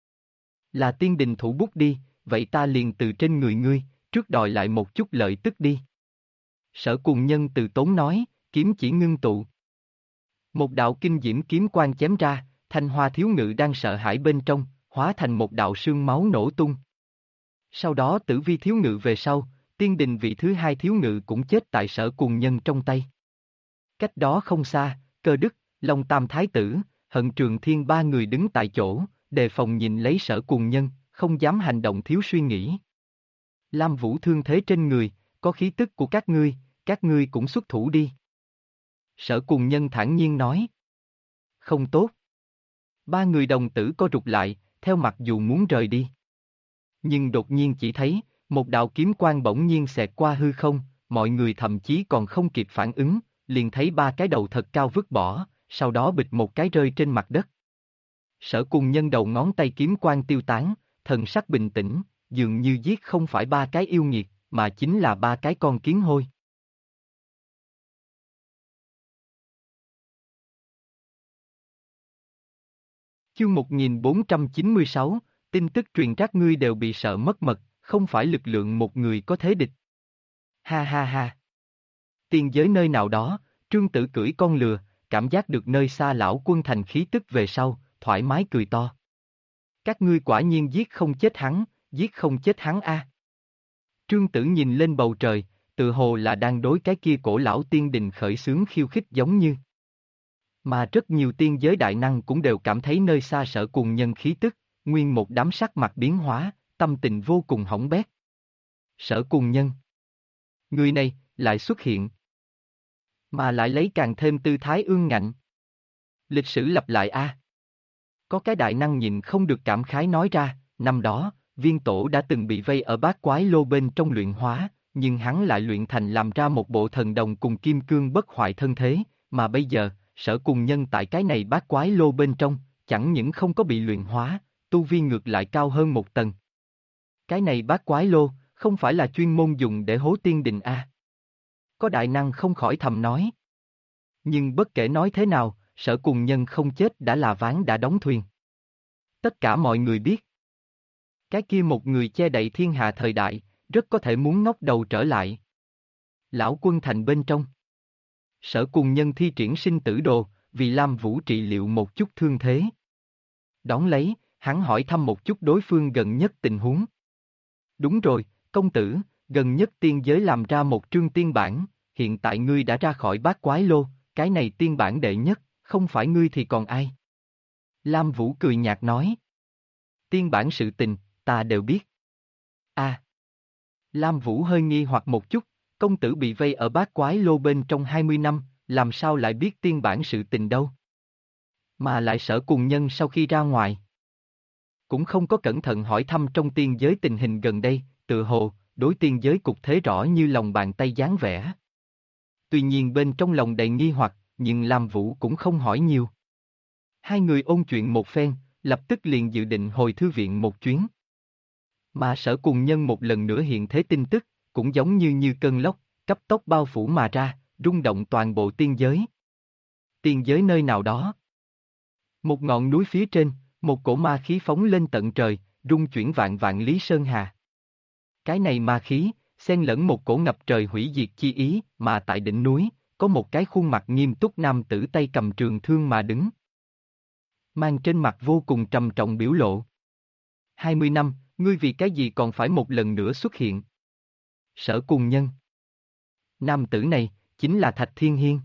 Là tiên đình thủ bút đi, vậy ta liền từ trên người ngươi, trước đòi lại một chút lợi tức đi. Sở Cùng Nhân từ tốn nói, kiếm chỉ ngưng tụ. Một đạo kinh diễm kiếm quang chém ra, Thanh Hoa thiếu ngự đang sợ hãi bên trong, hóa thành một đạo sương máu nổ tung. Sau đó Tử Vi thiếu ngự về sau, tiên đình vị thứ hai thiếu ngự cũng chết tại Sở Cùng Nhân trong tay. Cách đó không xa, Cơ Đức, Long Tam Thái Tử, Hận Trường Thiên ba người đứng tại chỗ, đề phòng nhìn lấy Sở Cùng Nhân, không dám hành động thiếu suy nghĩ. Lam Vũ thương thế trên người, có khí tức của các ngươi cũng xuất thủ đi. Sở Cùng Nhân thản nhiên nói. Không tốt. Ba người đồng tử co rụt lại, theo mặc dù muốn rời đi. Nhưng đột nhiên chỉ thấy, một đạo kiếm quang bỗng nhiên xẹt qua hư không, mọi người thậm chí còn không kịp phản ứng, liền thấy ba cái đầu thật cao vứt bỏ, sau đó bịch một cái rơi trên mặt đất. Sở Cùng Nhân đầu ngón tay kiếm quang tiêu tán, thần sắc bình tĩnh, dường như giết không phải ba cái yêu nghiệt, mà chính là ba cái con kiến hôi. Chương 1496, tin tức truyền trác ngươi đều bị sợ mất mật, không phải lực lượng một người có thế địch. Ha ha ha. Tiên giới nơi nào đó, Trương Tử cưỡi con lừa, cảm giác được nơi xa lão quân thành khí tức về sau, thoải mái cười to. Các ngươi quả nhiên giết không chết hắn a. Trương Tử nhìn lên bầu trời, tự hồ là đang đối cái kia cổ lão tiên đình khởi xướng khiêu khích giống như. Mà rất nhiều tiên giới đại năng cũng đều cảm thấy nơi xa Sở Cùng Nhân khí tức, nguyên một đám sắc mặt biến hóa, tâm tình vô cùng hỏng bét. Sở Cùng Nhân. Người này, lại xuất hiện. Mà lại lấy càng thêm tư thái ương ngạnh. Lịch sử lặp lại a. Có cái đại năng nhìn không được cảm khái nói ra, năm đó, viên tổ đã từng bị vây ở bát quái lô bên trong luyện hóa, nhưng hắn lại luyện thành làm ra một bộ thần đồng cùng kim cương bất hoại thân thế, mà bây giờ, Sở Cùng Nhân tại cái này bát quái lô bên trong, chẳng những không có bị luyện hóa, tu vi ngược lại cao hơn một tầng. Cái này bát quái lô, không phải là chuyên môn dùng để hố tiên đình a. Có đại năng không khỏi thầm nói. Nhưng bất kể nói thế nào, Sở Cùng Nhân không chết đã là ván đã đóng thuyền. Tất cả mọi người biết. Cái kia một người che đậy thiên hạ thời đại, rất có thể muốn ngóc đầu trở lại. Lão quân thành bên trong. Sở Cùng Nhân thi triển sinh tử đồ, vì Lam Vũ trị liệu một chút thương thế. Đón lấy, hắn hỏi thăm một chút đối phương gần nhất tình huống. Đúng rồi, công tử, gần nhất tiên giới làm ra một trương tiên bản, hiện tại ngươi đã ra khỏi bát quái lô, cái này tiên bản đệ nhất, không phải ngươi thì còn ai? Lam Vũ cười nhạt nói. Tiên bản sự tình, ta đều biết. À. Lam Vũ hơi nghi hoặc một chút, công tử bị vây ở bát quái lô bên trong 20 năm, làm sao lại biết tiên bản sự tình đâu? Mà lại Sở Cùng Nhân sau khi ra ngoài. Cũng không có cẩn thận hỏi thăm trong tiên giới tình hình gần đây, tự hồ, đối tiên giới cục thế rõ như lòng bàn tay dáng vẻ. Tuy nhiên bên trong lòng đầy nghi hoặc, nhưng Lam Vũ cũng không hỏi nhiều. Hai người ôn chuyện một phen, lập tức liền dự định hồi thư viện một chuyến. Mà Sở Cùng Nhân một lần nữa hiện thế tin tức, cũng giống như cơn lốc, cấp tốc bao phủ mà ra, rung động toàn bộ tiên giới. Tiên giới nơi nào đó. Một ngọn núi phía trên, một cổ ma khí phóng lên tận trời, rung chuyển vạn vạn lý sơn hà. Cái này ma khí, xen lẫn một cổ ngập trời hủy diệt chi ý, mà tại đỉnh núi, có một cái khuôn mặt nghiêm túc nam tử tay cầm trường thương mà đứng. Mang trên mặt vô cùng trầm trọng biểu lộ. 20 năm, ngươi vì cái gì còn phải một lần nữa xuất hiện? Sở Cùng Nhân. Nam tử này, chính là Thạch Thiên Hiên.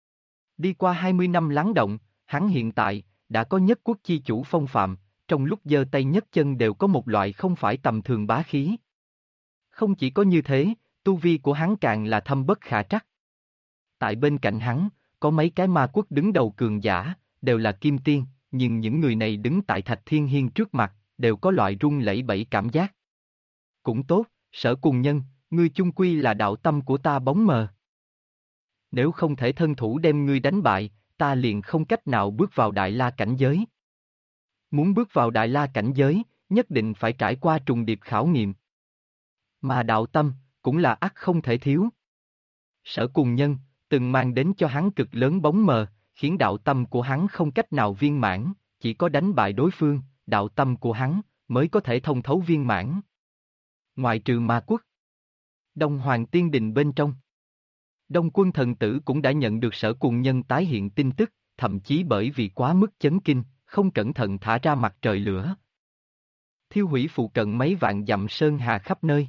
Đi qua 20 năm lắng động, hắn hiện tại, đã có nhất quốc chi chủ phong phạm, trong lúc giơ tay nhấc chân đều có một loại không phải tầm thường bá khí. Không chỉ có như thế, tu vi của hắn càng là thâm bất khả trắc. Tại bên cạnh hắn, có mấy cái ma quốc đứng đầu cường giả, đều là kim tiên, nhưng những người này đứng tại Thạch Thiên Hiên trước mặt, đều có loại run lẩy bẩy cảm giác. Cũng tốt, Sở Cùng Nhân, ngươi chung quy là đạo tâm của ta bóng mờ. Nếu không thể thân thủ đem ngươi đánh bại, ta liền không cách nào bước vào Đại La cảnh giới. Muốn bước vào Đại La cảnh giới, nhất định phải trải qua trùng điệp khảo nghiệm. Mà đạo tâm, cũng là ắt không thể thiếu. Sở Cùng Nhân, từng mang đến cho hắn cực lớn bóng mờ, khiến đạo tâm của hắn không cách nào viên mãn, chỉ có đánh bại đối phương, đạo tâm của hắn, mới có thể thông thấu viên mãn. Ngoại trừ ma quốc. Đông Hoàng Tiên Đình bên trong. Đông Quân Thần Tử cũng đã nhận được Sở Cùng Nhân tái hiện tin tức, thậm chí bởi vì quá mức chấn kinh, không cẩn thận thả ra mặt trời lửa. Thiêu hủy phụ cận mấy vạn dặm sơn hà khắp nơi.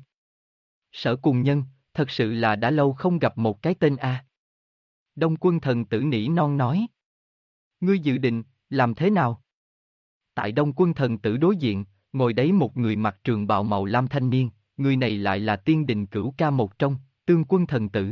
Sở Cùng Nhân, thật sự là đã lâu không gặp một cái tên A. Đông Quân Thần Tử nỉ non nói. Ngươi dự định, làm thế nào? Tại Đông Quân Thần Tử đối diện, ngồi đấy một người mặc trường bào màu lam thanh niên, người này lại là tiên đình cửu ca một trong, Tương Quân Thần Tử.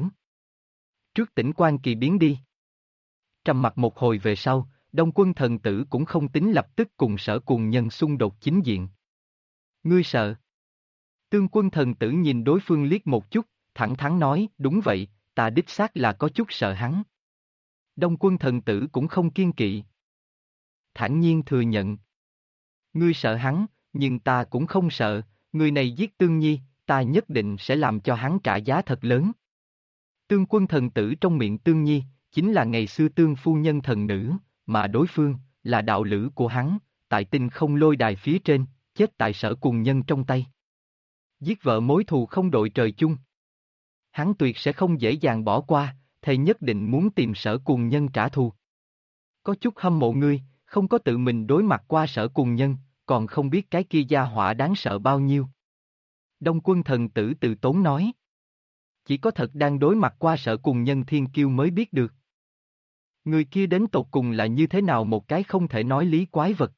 Trước tỉnh quan kỳ biến đi. Trầm mặc một hồi về sau, Đông Quân Thần Tử cũng không tính lập tức cùng Sở Cùng Nhân xung đột chính diện. Ngươi sợ? Tương Quân Thần Tử nhìn đối phương liếc một chút, thẳng thắn nói, đúng vậy, ta đích xác là có chút sợ hắn. Đông Quân Thần Tử cũng không kiên kỵ. Thản nhiên thừa nhận. Ngươi sợ hắn, nhưng ta cũng không sợ, người này giết Tương Nhi, ta nhất định sẽ làm cho hắn trả giá thật lớn. Tương Quân Thần Tử trong miệng Tương Nhi, chính là ngày xưa Tương phu nhân thần nữ, mà đối phương, là đạo lữ của hắn, tại tinh không lôi đài phía trên, chết tại Sở Cùng Nhân trong tay. Giết vợ mối thù không đội trời chung. Hắn tuyệt sẽ không dễ dàng bỏ qua, thề nhất định muốn tìm Sở Cùng Nhân trả thù. Có chút hâm mộ ngươi, không có tự mình đối mặt qua Sở Cùng Nhân, còn không biết cái kia gia hỏa đáng sợ bao nhiêu. Đông Quân Thần Tử từ tốn nói. Chỉ có thật đang đối mặt qua Sở Cùng Nhân thiên kiêu mới biết được. Người kia đến tột cùng là như thế nào một cái không thể nói lý quái vật.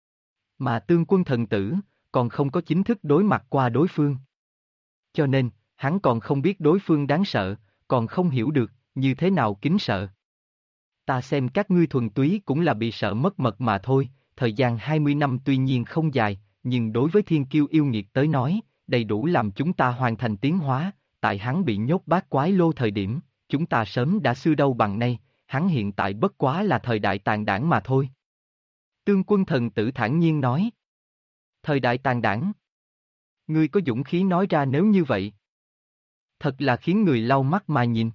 Mà Tương Quân Thần Tử, còn không có chính thức đối mặt qua đối phương. Cho nên, hắn còn không biết đối phương đáng sợ, còn không hiểu được, như thế nào kính sợ. Ta xem các ngươi thuần túy cũng là bị sợ mất mật mà thôi, thời gian 20 năm tuy nhiên không dài, nhưng đối với thiên kiêu yêu nghiệt tới nói, đầy đủ làm chúng ta hoàn thành tiến hóa, tại hắn bị nhốt bát quái lô thời điểm, chúng ta sớm đã xưa đâu bằng nay, hắn hiện tại bất quá là thời đại tàn đảng mà thôi. Tương Quân Thần Tử thản nhiên nói. Thời đại tàn đảng. Ngươi có dũng khí nói ra nếu như vậy. Thật là khiến người lau mắt mà nhìn.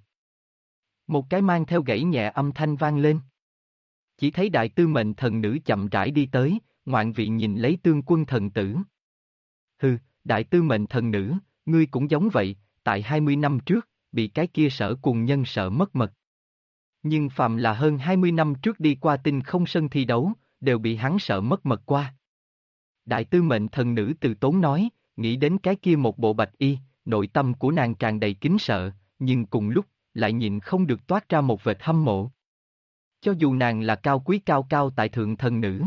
Một cái mang theo gãy nhẹ âm thanh vang lên. Chỉ thấy đại tư mệnh thần nữ chậm rãi đi tới, ngoạn vị nhìn lấy Tương Quân Thần Tử. Hừ, đại tư mệnh thần nữ, ngươi cũng giống vậy, tại 20 năm trước, bị cái kia Sở Cùng Nhân sợ mất mật. Nhưng phàm là hơn 20 năm trước đi qua tinh không sân thi đấu, đều bị hắn sợ mất mật qua. Đại tư mệnh thần nữ từ tốn nói, nghĩ đến cái kia một bộ bạch y, nội tâm của nàng tràn đầy kính sợ, nhưng cùng lúc, lại nhịn không được toát ra một vệt hâm mộ. Cho dù nàng là cao quý cao cao tại thượng thần nữ.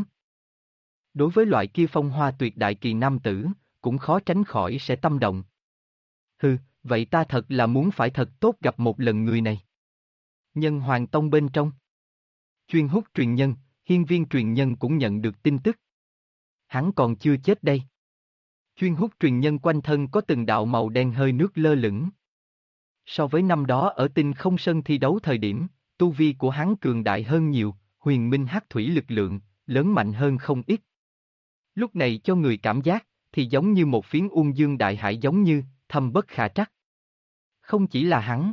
Đối với loại kia phong hoa tuyệt đại kỳ nam tử, cũng khó tránh khỏi sẽ tâm động. Hừ, vậy ta thật là muốn phải thật tốt gặp một lần người này. Nhân Hoàng Tông bên trong. Chuyên hút truyền nhân, hiên viên truyền nhân cũng nhận được tin tức. Hắn còn chưa chết đây. Chuyên hút truyền nhân quanh thân có từng đạo màu đen hơi nước lơ lửng. So với năm đó ở tinh không sân thi đấu thời điểm, tu vi của hắn cường đại hơn nhiều, huyền minh hắc thủy lực lượng, lớn mạnh hơn không ít. Lúc này cho người cảm giác, thì giống như một phiến Uông Dương đại hải giống như, thâm bất khả trắc. Không chỉ là hắn.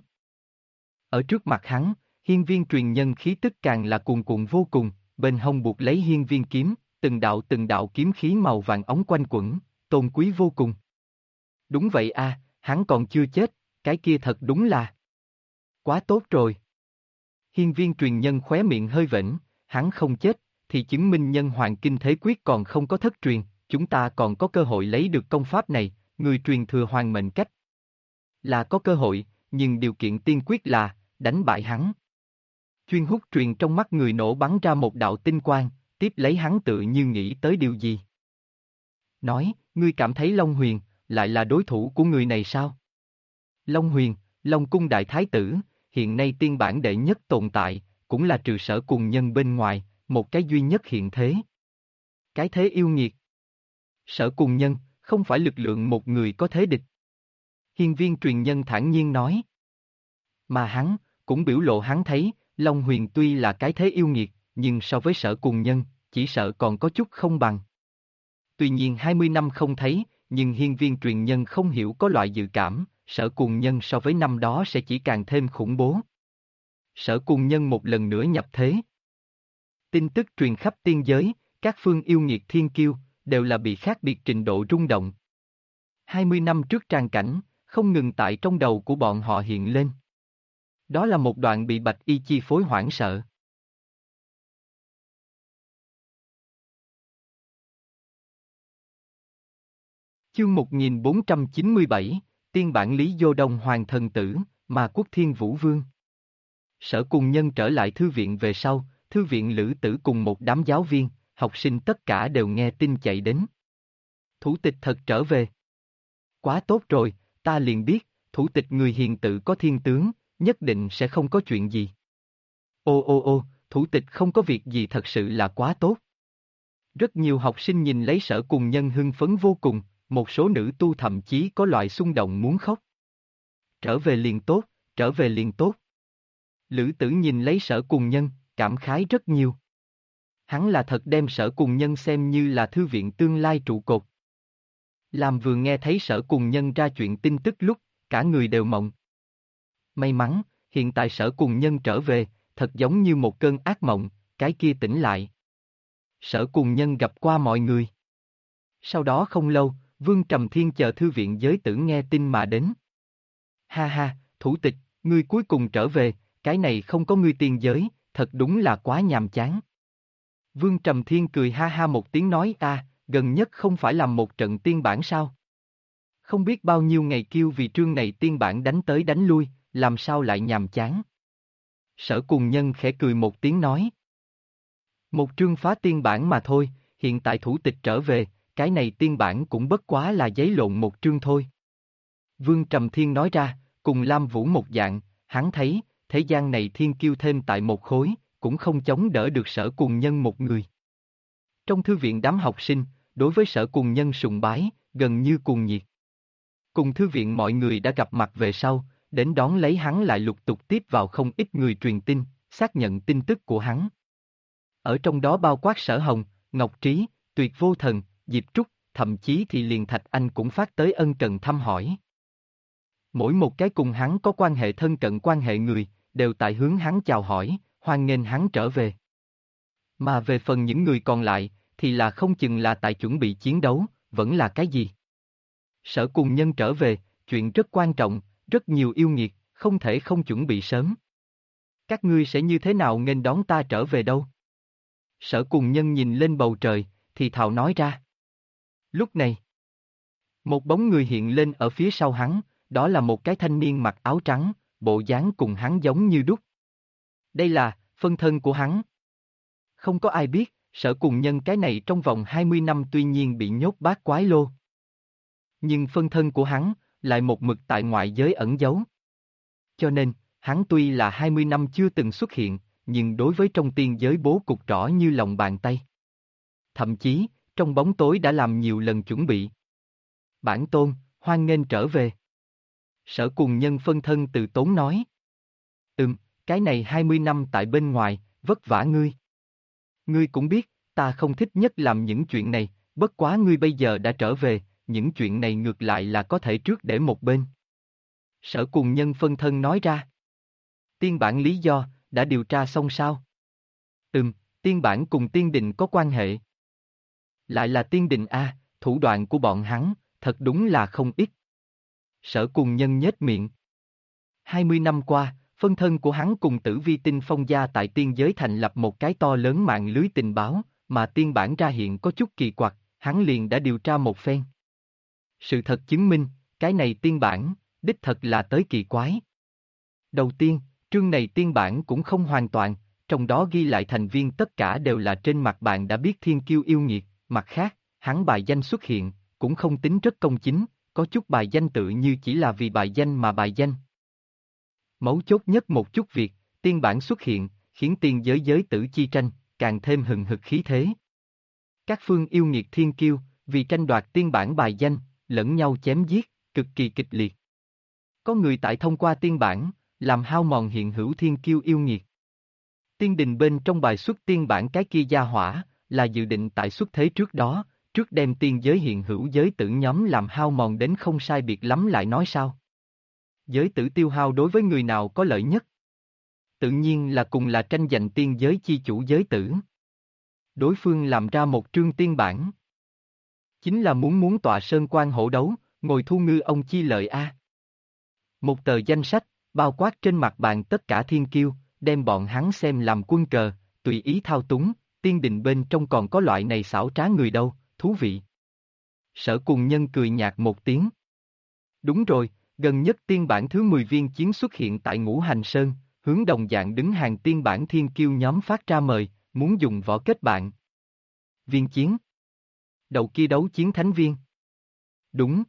Ở trước mặt hắn, hiên viên truyền nhân khí tức càng là cuồn cuộn vô cùng, bên hông buộc lấy hiên viên kiếm, từng đạo kiếm khí màu vàng óng quanh quẩn, tôn quý vô cùng. Đúng vậy a, hắn còn chưa chết, cái kia thật đúng là quá tốt rồi. Hiên viên truyền nhân khóe miệng hơi vểnh, hắn không chết, thì chứng minh nhân hoàng kinh thế quyết còn không có thất truyền, chúng ta còn có cơ hội lấy được công pháp này, người truyền thừa hoàng mệnh cách. Là có cơ hội, nhưng điều kiện tiên quyết là, đánh bại hắn. Chuyên hút truyền trong mắt người nổ bắn ra một đạo tinh quang, tiếp lấy hắn tự như nghĩ tới điều gì. Nói, ngươi cảm thấy Long Huyền, lại là đối thủ của người này sao? Long Huyền, Long Cung Đại Thái Tử, hiện nay tiên bản đệ nhất tồn tại, cũng là trừ Sở Cùng Nhân bên ngoài, một cái duy nhất hiện thế. Cái thế yêu nghiệt. Sở Cùng Nhân, không phải lực lượng một người có thế địch. Hiên viên truyền nhân thản nhiên nói. Mà hắn, cũng biểu lộ hắn thấy, Long Huyền tuy là cái thế yêu nghiệt, nhưng so với Sở Cùng Nhân, chỉ sợ còn có chút không bằng. Tuy nhiên 20 năm không thấy, nhưng hiên viên truyền nhân không hiểu có loại dự cảm, Sở Cùng Nhân so với năm đó sẽ chỉ càng thêm khủng bố. Sở Cùng Nhân một lần nữa nhập thế. Tin tức truyền khắp tiên giới, các phương yêu nghiệt thiên kiêu, đều là bị khác biệt trình độ rung động. 20 năm trước tràn cảnh, không ngừng tại trong đầu của bọn họ hiện lên. Đó là một đoạn bị bạch y chi phối hoảng sợ. Chương 1497, Tiên bản Lý Vô Đông Hoàng Thần Tử, Ma Quốc Thiên Vũ Vương. Sở Cùng Nhân trở lại thư viện về sau, thư viện Lữ Tử cùng một đám giáo viên, học sinh tất cả đều nghe tin chạy đến. Thủ tịch thật trở về. Quá tốt rồi, ta liền biết, thủ tịch người hiền tự có thiên tướng, nhất định sẽ không có chuyện gì. Ô, thủ tịch không có việc gì thật sự là quá tốt. Rất nhiều học sinh nhìn lấy Sở Cùng Nhân hưng phấn vô cùng, một số nữ tu thậm chí có loại xung động muốn khóc. Trở về liền tốt, trở về liền tốt. Lữ Tử nhìn lấy Sở Cùng Nhân, cảm khái rất nhiều. Hắn là thật đem Sở Cùng Nhân xem như là thư viện tương lai trụ cột. Làm vừa nghe thấy Sở Cùng Nhân ra chuyện tin tức lúc, cả người đều mộng. May mắn, hiện tại Sở Cùng Nhân trở về, thật giống như một cơn ác mộng, cái kia tỉnh lại. Sở Cùng Nhân gặp qua mọi người. Sau đó không lâu, Vương Trầm Thiên chờ thư viện giới tử nghe tin mà đến. Ha ha, thủ tịch, ngươi cuối cùng trở về, cái này không có ngươi tiên giới, thật đúng là quá nhàm chán. Vương Trầm Thiên cười ha ha một tiếng nói gần nhất không phải làm một trận tiên bản sao? Không biết bao nhiêu ngày kêu vì trương này tiên bản đánh tới đánh lui, làm sao lại nhàm chán? Sở Cùng Nhân khẽ cười một tiếng nói. Một trương phá tiên bản mà thôi, hiện tại thủ tịch trở về, cái này tiên bản cũng bất quá là giấy lộn một trương thôi. Vương Trầm Thiên nói ra, cùng Lam Vũ một dạng, hắn thấy, thế gian này thiên kiêu thêm tại một khối, cũng không chống đỡ được Sở Cùng Nhân một người. Trong thư viện đám học sinh, đối với Sở Cùng Nhân sùng bái, gần như cuồng nhiệt. Cùng thư viện mọi người đã gặp mặt về sau, đến đón lấy hắn lại lục tục tiếp vào không ít người truyền tin, xác nhận tin tức của hắn. Ở trong đó bao quát Sở Hồng, Ngọc Trí, Tuyệt Vô Thần, Diệp Trúc, thậm chí thì liền Thạch Anh cũng phát tới ân cần thăm hỏi. Mỗi một cái cùng hắn có quan hệ thân cận quan hệ người, đều tại hướng hắn chào hỏi, hoan nghênh hắn trở về. Mà về phần những người còn lại, thì là không chừng là tại chuẩn bị chiến đấu, vẫn là cái gì. Sở Cùng Nhân trở về, chuyện rất quan trọng, rất nhiều yêu nghiệt, không thể không chuẩn bị sớm. Các ngươi sẽ như thế nào nghênh đón ta trở về đâu? Sở Cùng Nhân nhìn lên bầu trời, thì thào nói ra. Lúc này, một bóng người hiện lên ở phía sau hắn, đó là một cái thanh niên mặc áo trắng, bộ dáng cùng hắn giống như đúc. Đây là phân thân của hắn. Không có ai biết, Sở Cùng Nhân cái này trong vòng 20 năm tuy nhiên bị nhốt bát quái lô. Nhưng phân thân của hắn, lại một mực tại ngoại giới ẩn giấu. Cho nên, hắn tuy là 20 năm chưa từng xuất hiện, nhưng đối với trong tiên giới bố cục rõ như lòng bàn tay. Thậm chí, trong bóng tối đã làm nhiều lần chuẩn bị. Bản tôn, hoan nghênh trở về. Sở Cùng Nhân phân thân từ tốn nói. Cái này 20 năm tại bên ngoài, vất vả ngươi. Ngươi cũng biết, ta không thích nhất làm những chuyện này, bất quá ngươi bây giờ đã trở về, những chuyện này ngược lại là có thể trước để một bên. Sở Cùng Nhân phân thân nói ra. Tiên bản lý do, đã điều tra xong sao? Tiên bản cùng tiên đình có quan hệ. Lại là tiên đình thủ đoạn của bọn hắn, thật đúng là không ít. Sở Cùng Nhân nhếch miệng. 20 năm qua, phân thân của hắn cùng Tử Vi Tinh Phong gia tại tiên giới thành lập một cái to lớn mạng lưới tình báo, mà tiên bản ra hiện có chút kỳ quặc, hắn liền đã điều tra một phen. Sự thật chứng minh, cái này tiên bản, đích thật là tới kỳ quái. Đầu tiên, trương này tiên bản cũng không hoàn toàn, trong đó ghi lại thành viên tất cả đều là trên mặt bạn đã biết thiên kiêu yêu nghiệt, mặt khác, hắn bài danh xuất hiện, cũng không tính rất công chính, có chút bài danh tự như chỉ là vì bài danh mà bài danh. Mấu chốt nhất một chút việc, tiên bản xuất hiện, khiến tiên giới giới tử chi tranh, càng thêm hừng hực khí thế. Các phương yêu nghiệt thiên kiêu, vì tranh đoạt tiên bản bài danh, lẫn nhau chém giết, cực kỳ kịch liệt. Có người tại thông qua tiên bản, làm hao mòn hiện hữu thiên kiêu yêu nghiệt. Tiên đình bên trong bài xuất tiên bản cái kia gia hỏa, là dự định tại xuất thế trước đó, trước đem tiên giới hiện hữu giới tử nhóm làm hao mòn đến không sai biệt lắm lại nói sao. Giới tử tiêu hao đối với người nào có lợi nhất? Tự nhiên là cùng là tranh giành tiên giới chi chủ giới tử. Đối phương làm ra một trương tiên bản. Chính là muốn tọa sơn quan hổ đấu, ngồi thu ngư ông chi lợi Một tờ danh sách, bao quát trên mặt bàn tất cả thiên kiêu, đem bọn hắn xem làm quân cờ, tùy ý thao túng, tiên đình bên trong còn có loại này xảo trá người đâu, thú vị. Sở Cùng Nhân cười nhạt một tiếng. Đúng rồi, gần nhất tiên bản thứ 10 viên chiến xuất hiện tại Ngũ Hành Sơn, hướng đồng dạng đứng hàng tiên bản thiên kiêu nhóm phát ra mời, muốn dùng võ kết bạn. Viên chiến. Đầu kia đấu chiến thánh viên. Đúng.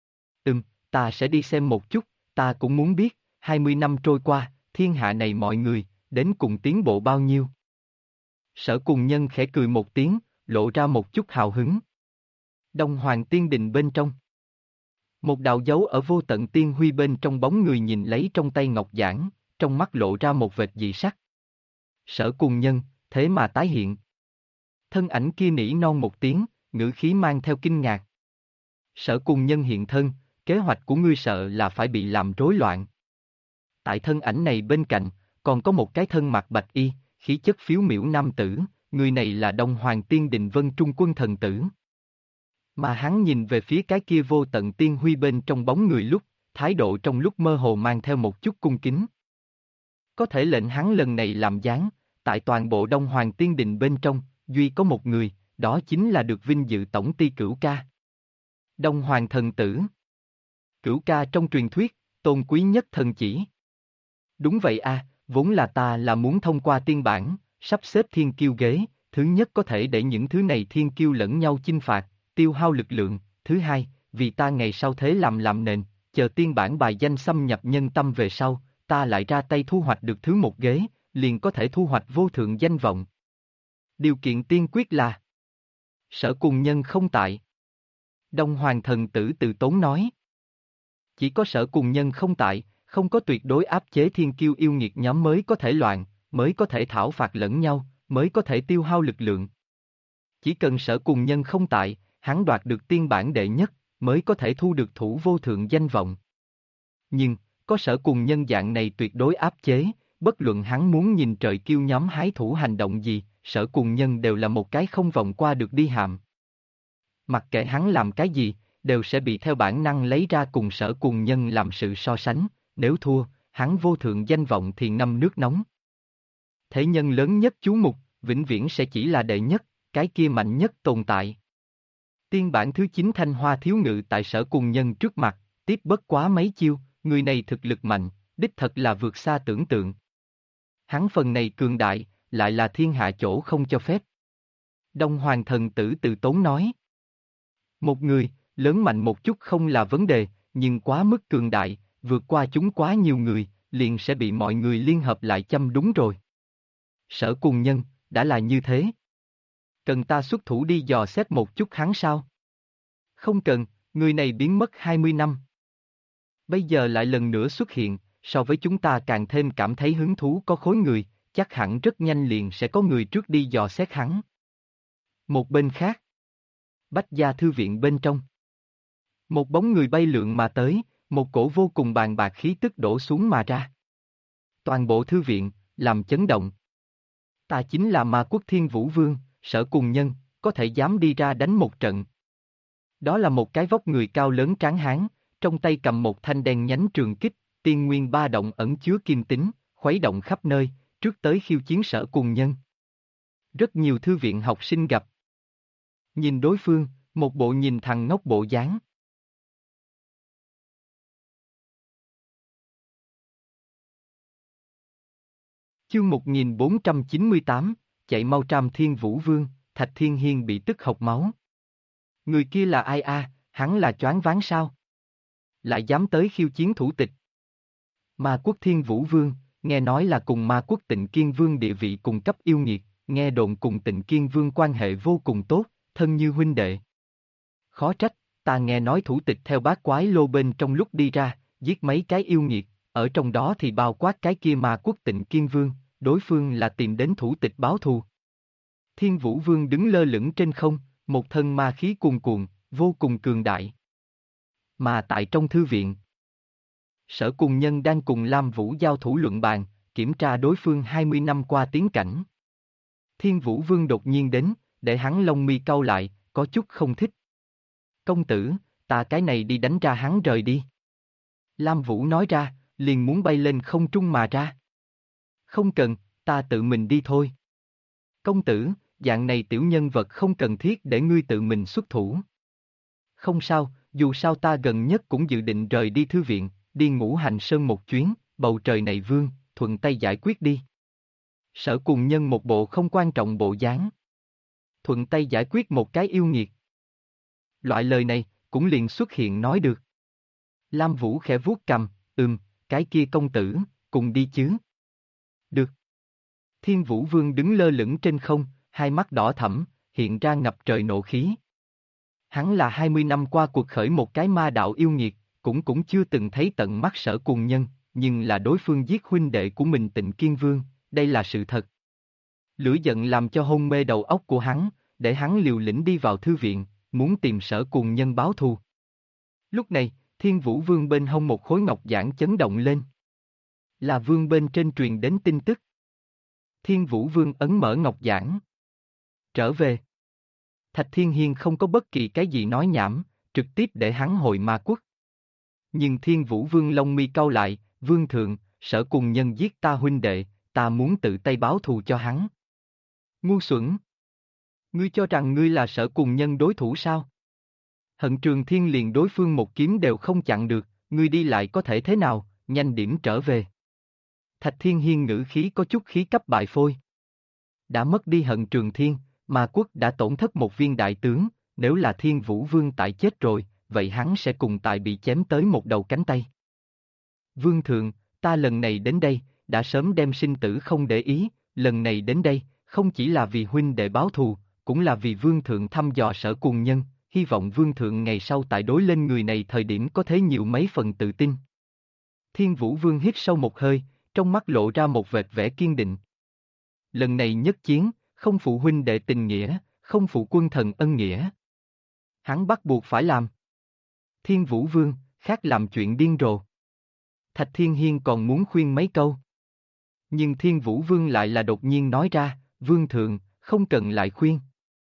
Ta sẽ đi xem một chút, ta cũng muốn biết, 20 năm trôi qua, thiên hạ này mọi người, đến cùng tiến bộ bao nhiêu. Sở Cùng Nhân khẽ cười một tiếng, lộ ra một chút hào hứng. Đông Hoàng Tiên Đình bên trong. Một đạo dấu ở vô tận tiên huy bên trong bóng người nhìn lấy trong tay ngọc giản, trong mắt lộ ra một vệt dị sắc. Sở Cùng Nhân, thế mà tái hiện. Thân ảnh kia nỉ non một tiếng, ngữ khí mang theo kinh ngạc. Sở Cùng Nhân hiện thân, kế hoạch của ngươi sợ là phải bị làm rối loạn. Tại thân ảnh này bên cạnh, còn có một cái thân mặc bạch y, khí chất phiếu miểu nam tử, người này là Đông Hoàng Tiên Định Vân Trung Quân thần tử. Mà hắn nhìn về phía cái kia vô tận tiên huy bên trong bóng người lúc, thái độ trong lúc mơ hồ mang theo một chút cung kính. Có thể lệnh hắn lần này làm giáng, tại toàn bộ Đông Hoàng Tiên Định bên trong, duy có một người, đó chính là được vinh dự tổng ty Cửu Ca. Đông Hoàng thần tử. Cửu Ca trong truyền thuyết, tôn quý nhất thần chỉ. Đúng vậy a, vốn là ta là muốn thông qua tiên bản, sắp xếp thiên kiêu ghế, thứ nhất có thể để những thứ này thiên kiêu lẫn nhau chinh phạt, tiêu hao lực lượng, thứ hai, vì ta ngày sau thế làm nền, chờ tiên bản bài danh xâm nhập nhân tâm về sau, ta lại ra tay thu hoạch được thứ một ghế, liền có thể thu hoạch vô thượng danh vọng. Điều kiện tiên quyết là Sở Cùng Nhân không tại. Đông Hoàng thần tử từ tốn nói. Chỉ có Sở Cùng Nhân không tại, không có tuyệt đối áp chế thiên kiêu yêu nghiệt nhóm mới có thể loạn, mới có thể thảo phạt lẫn nhau, mới có thể tiêu hao lực lượng. Chỉ cần Sở Cùng Nhân không tại, hắn đoạt được tiên bản đệ nhất, mới có thể thu được thủ vô thượng danh vọng. Nhưng, có Sở Cùng Nhân dạng này tuyệt đối áp chế, bất luận hắn muốn nhìn trời kiêu nhóm hái thủ hành động gì, Sở Cùng Nhân đều là một cái không vòng qua được đi hàm. Mặc kệ hắn làm cái gì, đều sẽ bị theo bản năng lấy ra cùng Sở Cùng Nhân làm sự so sánh, nếu thua, hắn vô thượng danh vọng thì ngâm nước nóng. Thế nhân lớn nhất chú mục, vĩnh viễn sẽ chỉ là đệ nhất, cái kia mạnh nhất tồn tại. Tiên bản thứ 9 Thanh Hoa Thiếu Ngự tại Sở Cùng Nhân trước mặt, tiếp bất quá mấy chiêu, người này thực lực mạnh, đích thật là vượt xa tưởng tượng. Hắn phần này cường đại, lại là thiên hạ chỗ không cho phép. Đông Hoàng thần tử từ tốn nói. Một người, lớn mạnh một chút không là vấn đề, nhưng quá mức cường đại, vượt qua chúng quá nhiều người, liền sẽ bị mọi người liên hợp lại châm đúng rồi. Sở Cùng Nhân, đã là như thế. Cần ta xuất thủ đi dò xét một chút hắn sao? Không cần, người này biến mất 20 năm. Bây giờ lại lần nữa xuất hiện, so với chúng ta càng thêm cảm thấy hứng thú có khối người, chắc hẳn rất nhanh liền sẽ có người trước đi dò xét hắn. Một bên khác, Bách Gia Thư Viện bên trong. Một bóng người bay lượn mà tới, một cổ vô cùng bàn bạc khí tức đổ xuống mà ra. Toàn bộ thư viện, làm chấn động. Ta chính là Ma Quốc Thiên Vũ Vương, Sở Cùng Nhân, có thể dám đi ra đánh một trận. Đó là một cái vóc người cao lớn tráng hán, trong tay cầm một thanh đen nhánh trường kích, tiên nguyên ba động ẩn chứa kim tính, khuấy động khắp nơi, trước tới khiêu chiến Sở Cùng Nhân. Rất nhiều thư viện học sinh gặp. Nhìn đối phương, một bộ nhìn thằng ngốc bộ dáng. Chương 1498, chạy mau Trảm Thiên Vũ Vương, Thạch Thiên Hiên bị tức hộc máu. Người kia là ai a? Hắn là choáng váng sao? Lại dám tới khiêu chiến thủ tịch. Ma Quốc Thiên Vũ Vương, nghe nói là cùng Ma Quốc Tịnh Kiên Vương địa vị cùng cấp yêu nghiệt, nghe đồn cùng Tịnh Kiên Vương quan hệ vô cùng tốt, thân như huynh đệ. Khó trách, ta nghe nói thủ tịch theo bát quái lô bên trong lúc đi ra, giết mấy cái yêu nghiệt, ở trong đó thì bao quát cái kia Ma Quốc Tịnh Kiên Vương, đối phương là tìm đến thủ tịch báo thù. Thiên Vũ Vương đứng lơ lửng trên không, một thân ma khí cuồn cuộn, vô cùng cường đại. Mà tại trong thư viện, Sở Cùng Nhân đang cùng Lam Vũ giao thủ luận bàn, kiểm tra đối phương 20 năm qua tiến cảnh. Thiên Vũ Vương đột nhiên đến, để hắn lông mi cau lại, có chút không thích. Công tử, ta cái này đi đánh ra hắn rời đi. Lam Vũ nói ra, liền muốn bay lên không trung mà ra. Không cần, ta tự mình đi thôi. Công tử, dạng này tiểu nhân vật không cần thiết để ngươi tự mình xuất thủ. Không sao, dù sao ta gần nhất cũng dự định rời đi thư viện, đi Ngũ Hành Sơn một chuyến, bầu trời này vương, thuận tay giải quyết đi. Sở Cùng Nhân một bộ không quan trọng bộ dáng. Thuận tay giải quyết một cái yêu nghiệt. Loại lời này, cũng liền xuất hiện nói được. Lam Vũ khẽ vuốt cằm, cái kia công tử, cùng đi chứ. Được. Thiên Vũ Vương đứng lơ lửng trên không, hai mắt đỏ thẫm, hiện ra ngập trời nộ khí. Hắn là 20 năm qua cuộc khởi một cái ma đạo yêu nghiệt, cũng chưa từng thấy tận mắt Sở Cùng Nhân, nhưng là đối phương giết huynh đệ của mình Tịnh Kiên Vương, đây là sự thật. Lửa giận làm cho hôn mê đầu óc của hắn, để hắn liều lĩnh đi vào thư viện, muốn tìm Sở Cùng Nhân báo thù. Lúc này, Thiên Vũ Vương bên hông một khối ngọc giản chấn động lên. Là vương bên trên truyền đến tin tức. Thiên Vũ Vương ấn mở ngọc giản. Trở về. Thạch Thiên Hiên không có bất kỳ cái gì nói nhảm, trực tiếp để hắn hồi ma quốc. Nhưng Thiên Vũ Vương lông mi cau lại, Vương thượng, Sở Cùng Nhân giết ta huynh đệ, ta muốn tự tay báo thù cho hắn. Ngu xuẩn! Ngươi cho rằng ngươi là Sở Cùng Nhân đối thủ sao? Hận Trường Thiên liền đối phương một kiếm đều không chặn được, ngươi đi lại có thể thế nào, nhanh điểm trở về. Thạch Thiên Hiên ngữ khí có chút khí cấp bại phôi. Đã mất đi Hận Trường Thiên, Ma quốc đã tổn thất một viên đại tướng, nếu là Thiên Vũ Vương tại chết rồi, vậy hắn sẽ cùng tại bị chém tới một đầu cánh tay. Vương thượng, ta lần này đến đây, đã sớm đem sinh tử không để ý, lần này đến đây, không chỉ là vì huynh đệ báo thù, cũng là vì Vương thượng thăm dò Sở Cùng Nhân, hy vọng Vương thượng ngày sau tại đối lên người này thời điểm có thế nhiều mấy phần tự tin. Thiên Vũ Vương hít sâu một hơi, trong mắt lộ ra một vệt vẻ kiên định. Lần này nhất chiến, không phụ huynh đệ tình nghĩa, không phụ quân thần ân nghĩa. Hắn bắt buộc phải làm. Thiên Vũ Vương, khác làm chuyện điên rồ. Thạch Thiên Hiên còn muốn khuyên mấy câu. Nhưng Thiên Vũ Vương lại là đột nhiên nói ra, Vương thượng, không cần lại khuyên.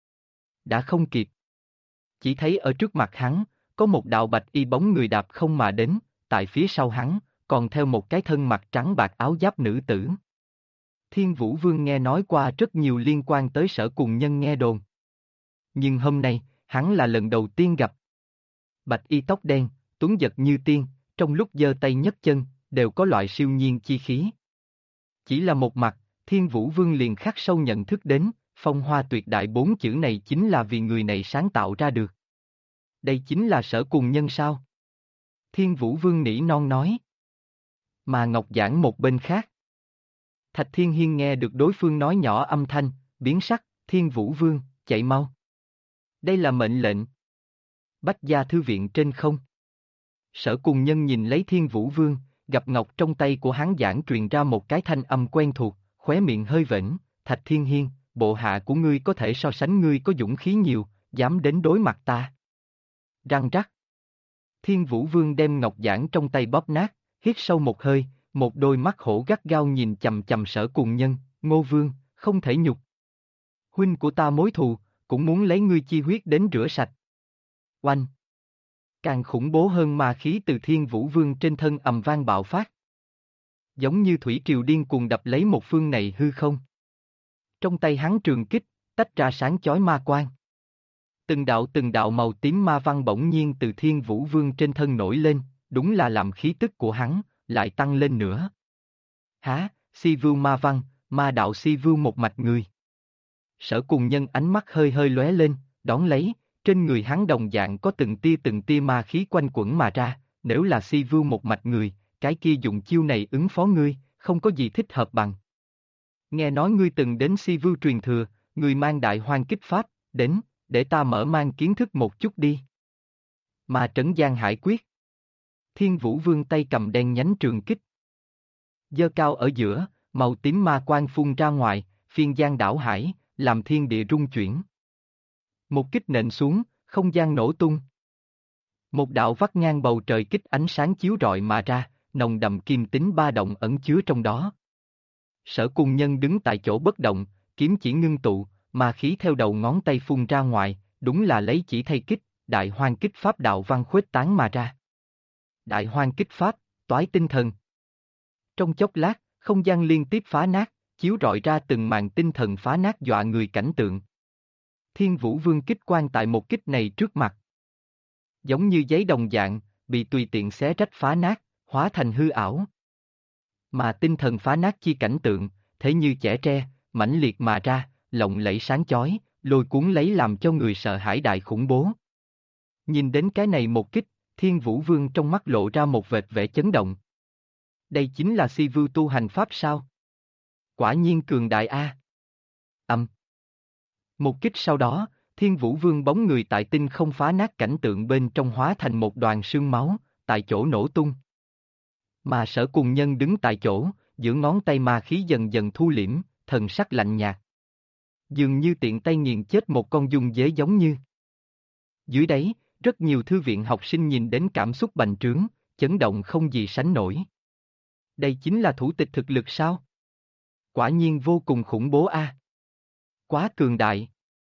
Đã không kịp. Chỉ thấy ở trước mặt hắn, có một đạo bạch y bóng người đạp không mà đến, tại phía sau hắn, còn theo một cái thân mặc trắng bạc áo giáp nữ tử. Thiên Vũ Vương nghe nói qua rất nhiều liên quan tới Sở Cùng Nhân nghe đồn. Nhưng hôm nay, hắn là lần đầu tiên gặp. Bạch y tóc đen, tuấn giật như tiên, trong lúc giơ tay nhấc chân, đều có loại siêu nhiên chi khí. Chỉ là một mặt, Thiên Vũ Vương liền khắc sâu nhận thức đến, phong hoa tuyệt đại bốn chữ này chính là vì người này sáng tạo ra được. Đây chính là Sở Cùng Nhân sao? Thiên Vũ Vương nỉ non nói. Mà Ngọc Giảng một bên khác. Thạch Thiên Hiên nghe được đối phương nói nhỏ âm thanh, biến sắc, Thiên Vũ Vương, chạy mau. Đây là mệnh lệnh. Bách gia thư viện trên không. Sở Cùng Nhân nhìn lấy Thiên Vũ Vương, gặp ngọc trong tay của hắn giảng truyền ra một cái thanh âm quen thuộc, khóe miệng hơi vểnh, Thạch Thiên Hiên, bộ hạ của ngươi có thể so sánh ngươi có dũng khí nhiều, dám đến đối mặt ta. Răng rắc. Thiên Vũ Vương đem ngọc giảng trong tay bóp nát, hít sâu một hơi, một đôi mắt hổ gắt gao nhìn chầm chầm Sở Cùng Nhân, Ngô Vương, không thể nhục. Huynh của ta mối thù, cũng muốn lấy ngươi chi huyết đến rửa sạch. Oanh! Càng khủng bố hơn ma khí từ Thiên Vũ Vương trên thân ầm vang bạo phát. Giống như thủy triều điên cuồng đập lấy một phương này hư không. Trong tay hắn trường kích, tách ra sáng chói ma quang. Từng đạo màu tím ma văn bỗng nhiên từ Thiên Vũ Vương trên thân nổi lên, đúng là làm khí tức của hắn, lại tăng lên nữa. Há, Si Vưu ma văn, ma đạo Si Vưu một mạch người. Sở Cùng Nhân ánh mắt hơi hơi lóe lên, đón lấy, trên người hắn đồng dạng có từng tia ma khí quanh quẩn mà ra, nếu là Si Vưu một mạch người, cái kia dùng chiêu này ứng phó ngươi, không có gì thích hợp bằng. Nghe nói ngươi từng đến Si Vưu truyền thừa, người mang đại hoang kích pháp, đến, để ta mở mang kiến thức một chút đi. Mà Trấn Giang Hải quyết. Thiên Vũ Vương tay cầm đen nhánh trường kích. Giơ cao ở giữa, màu tím ma quang phun ra ngoài, phiên giang đảo hải, làm thiên địa rung chuyển. Một kích nện xuống, không gian nổ tung. Một đạo vắt ngang bầu trời kích ánh sáng chiếu rọi mà ra, nồng đậm kim tính ba động ẩn chứa trong đó. Sở Cùng Nhân đứng tại chỗ bất động, kiếm chỉ ngưng tụ, ma khí theo đầu ngón tay phun ra ngoài, đúng là lấy chỉ thay kích, đại hoang kích pháp đạo văn khuếch tán mà ra. Đại hoang kích pháp, toái tinh thần. Trong chốc lát, không gian liên tiếp phá nát, chiếu rọi ra từng màn tinh thần phá nát dọa người cảnh tượng. Thiên Vũ Vương kích quan tại một kích này trước mặt. Giống như giấy đồng dạng, bị tùy tiện xé rách phá nát, hóa thành hư ảo. Mà tinh thần phá nát chi cảnh tượng, thế như chẻ tre, mãnh liệt mà ra, lộng lẫy sáng chói, lôi cuốn lấy làm cho người sợ hãi đại khủng bố. Nhìn đến cái này một kích, Thiên Vũ Vương trong mắt lộ ra một vệt vẻ chấn động. Đây chính là Si Vưu tu hành pháp sao? Quả nhiên cường đại a. Một kích sau đó, Thiên Vũ Vương bóng người tại tinh không phá nát cảnh tượng bên trong hóa thành một đoàn sương máu, tại chỗ nổ tung. Mà Sở Cùng Nhân đứng tại chỗ, giữa ngón tay ma khí dần dần thu liễm, thần sắc lạnh nhạt. Dường như tiện tay nghiền chết một con dung dế giống như. Dưới đấy, rất nhiều thư viện học sinh nhìn đến cảm xúc bành trướng, chấn động không gì sánh nổi. Đây chính là thủ tịch thực lực sao? Quả nhiên vô cùng khủng bố a. Quá cường đại.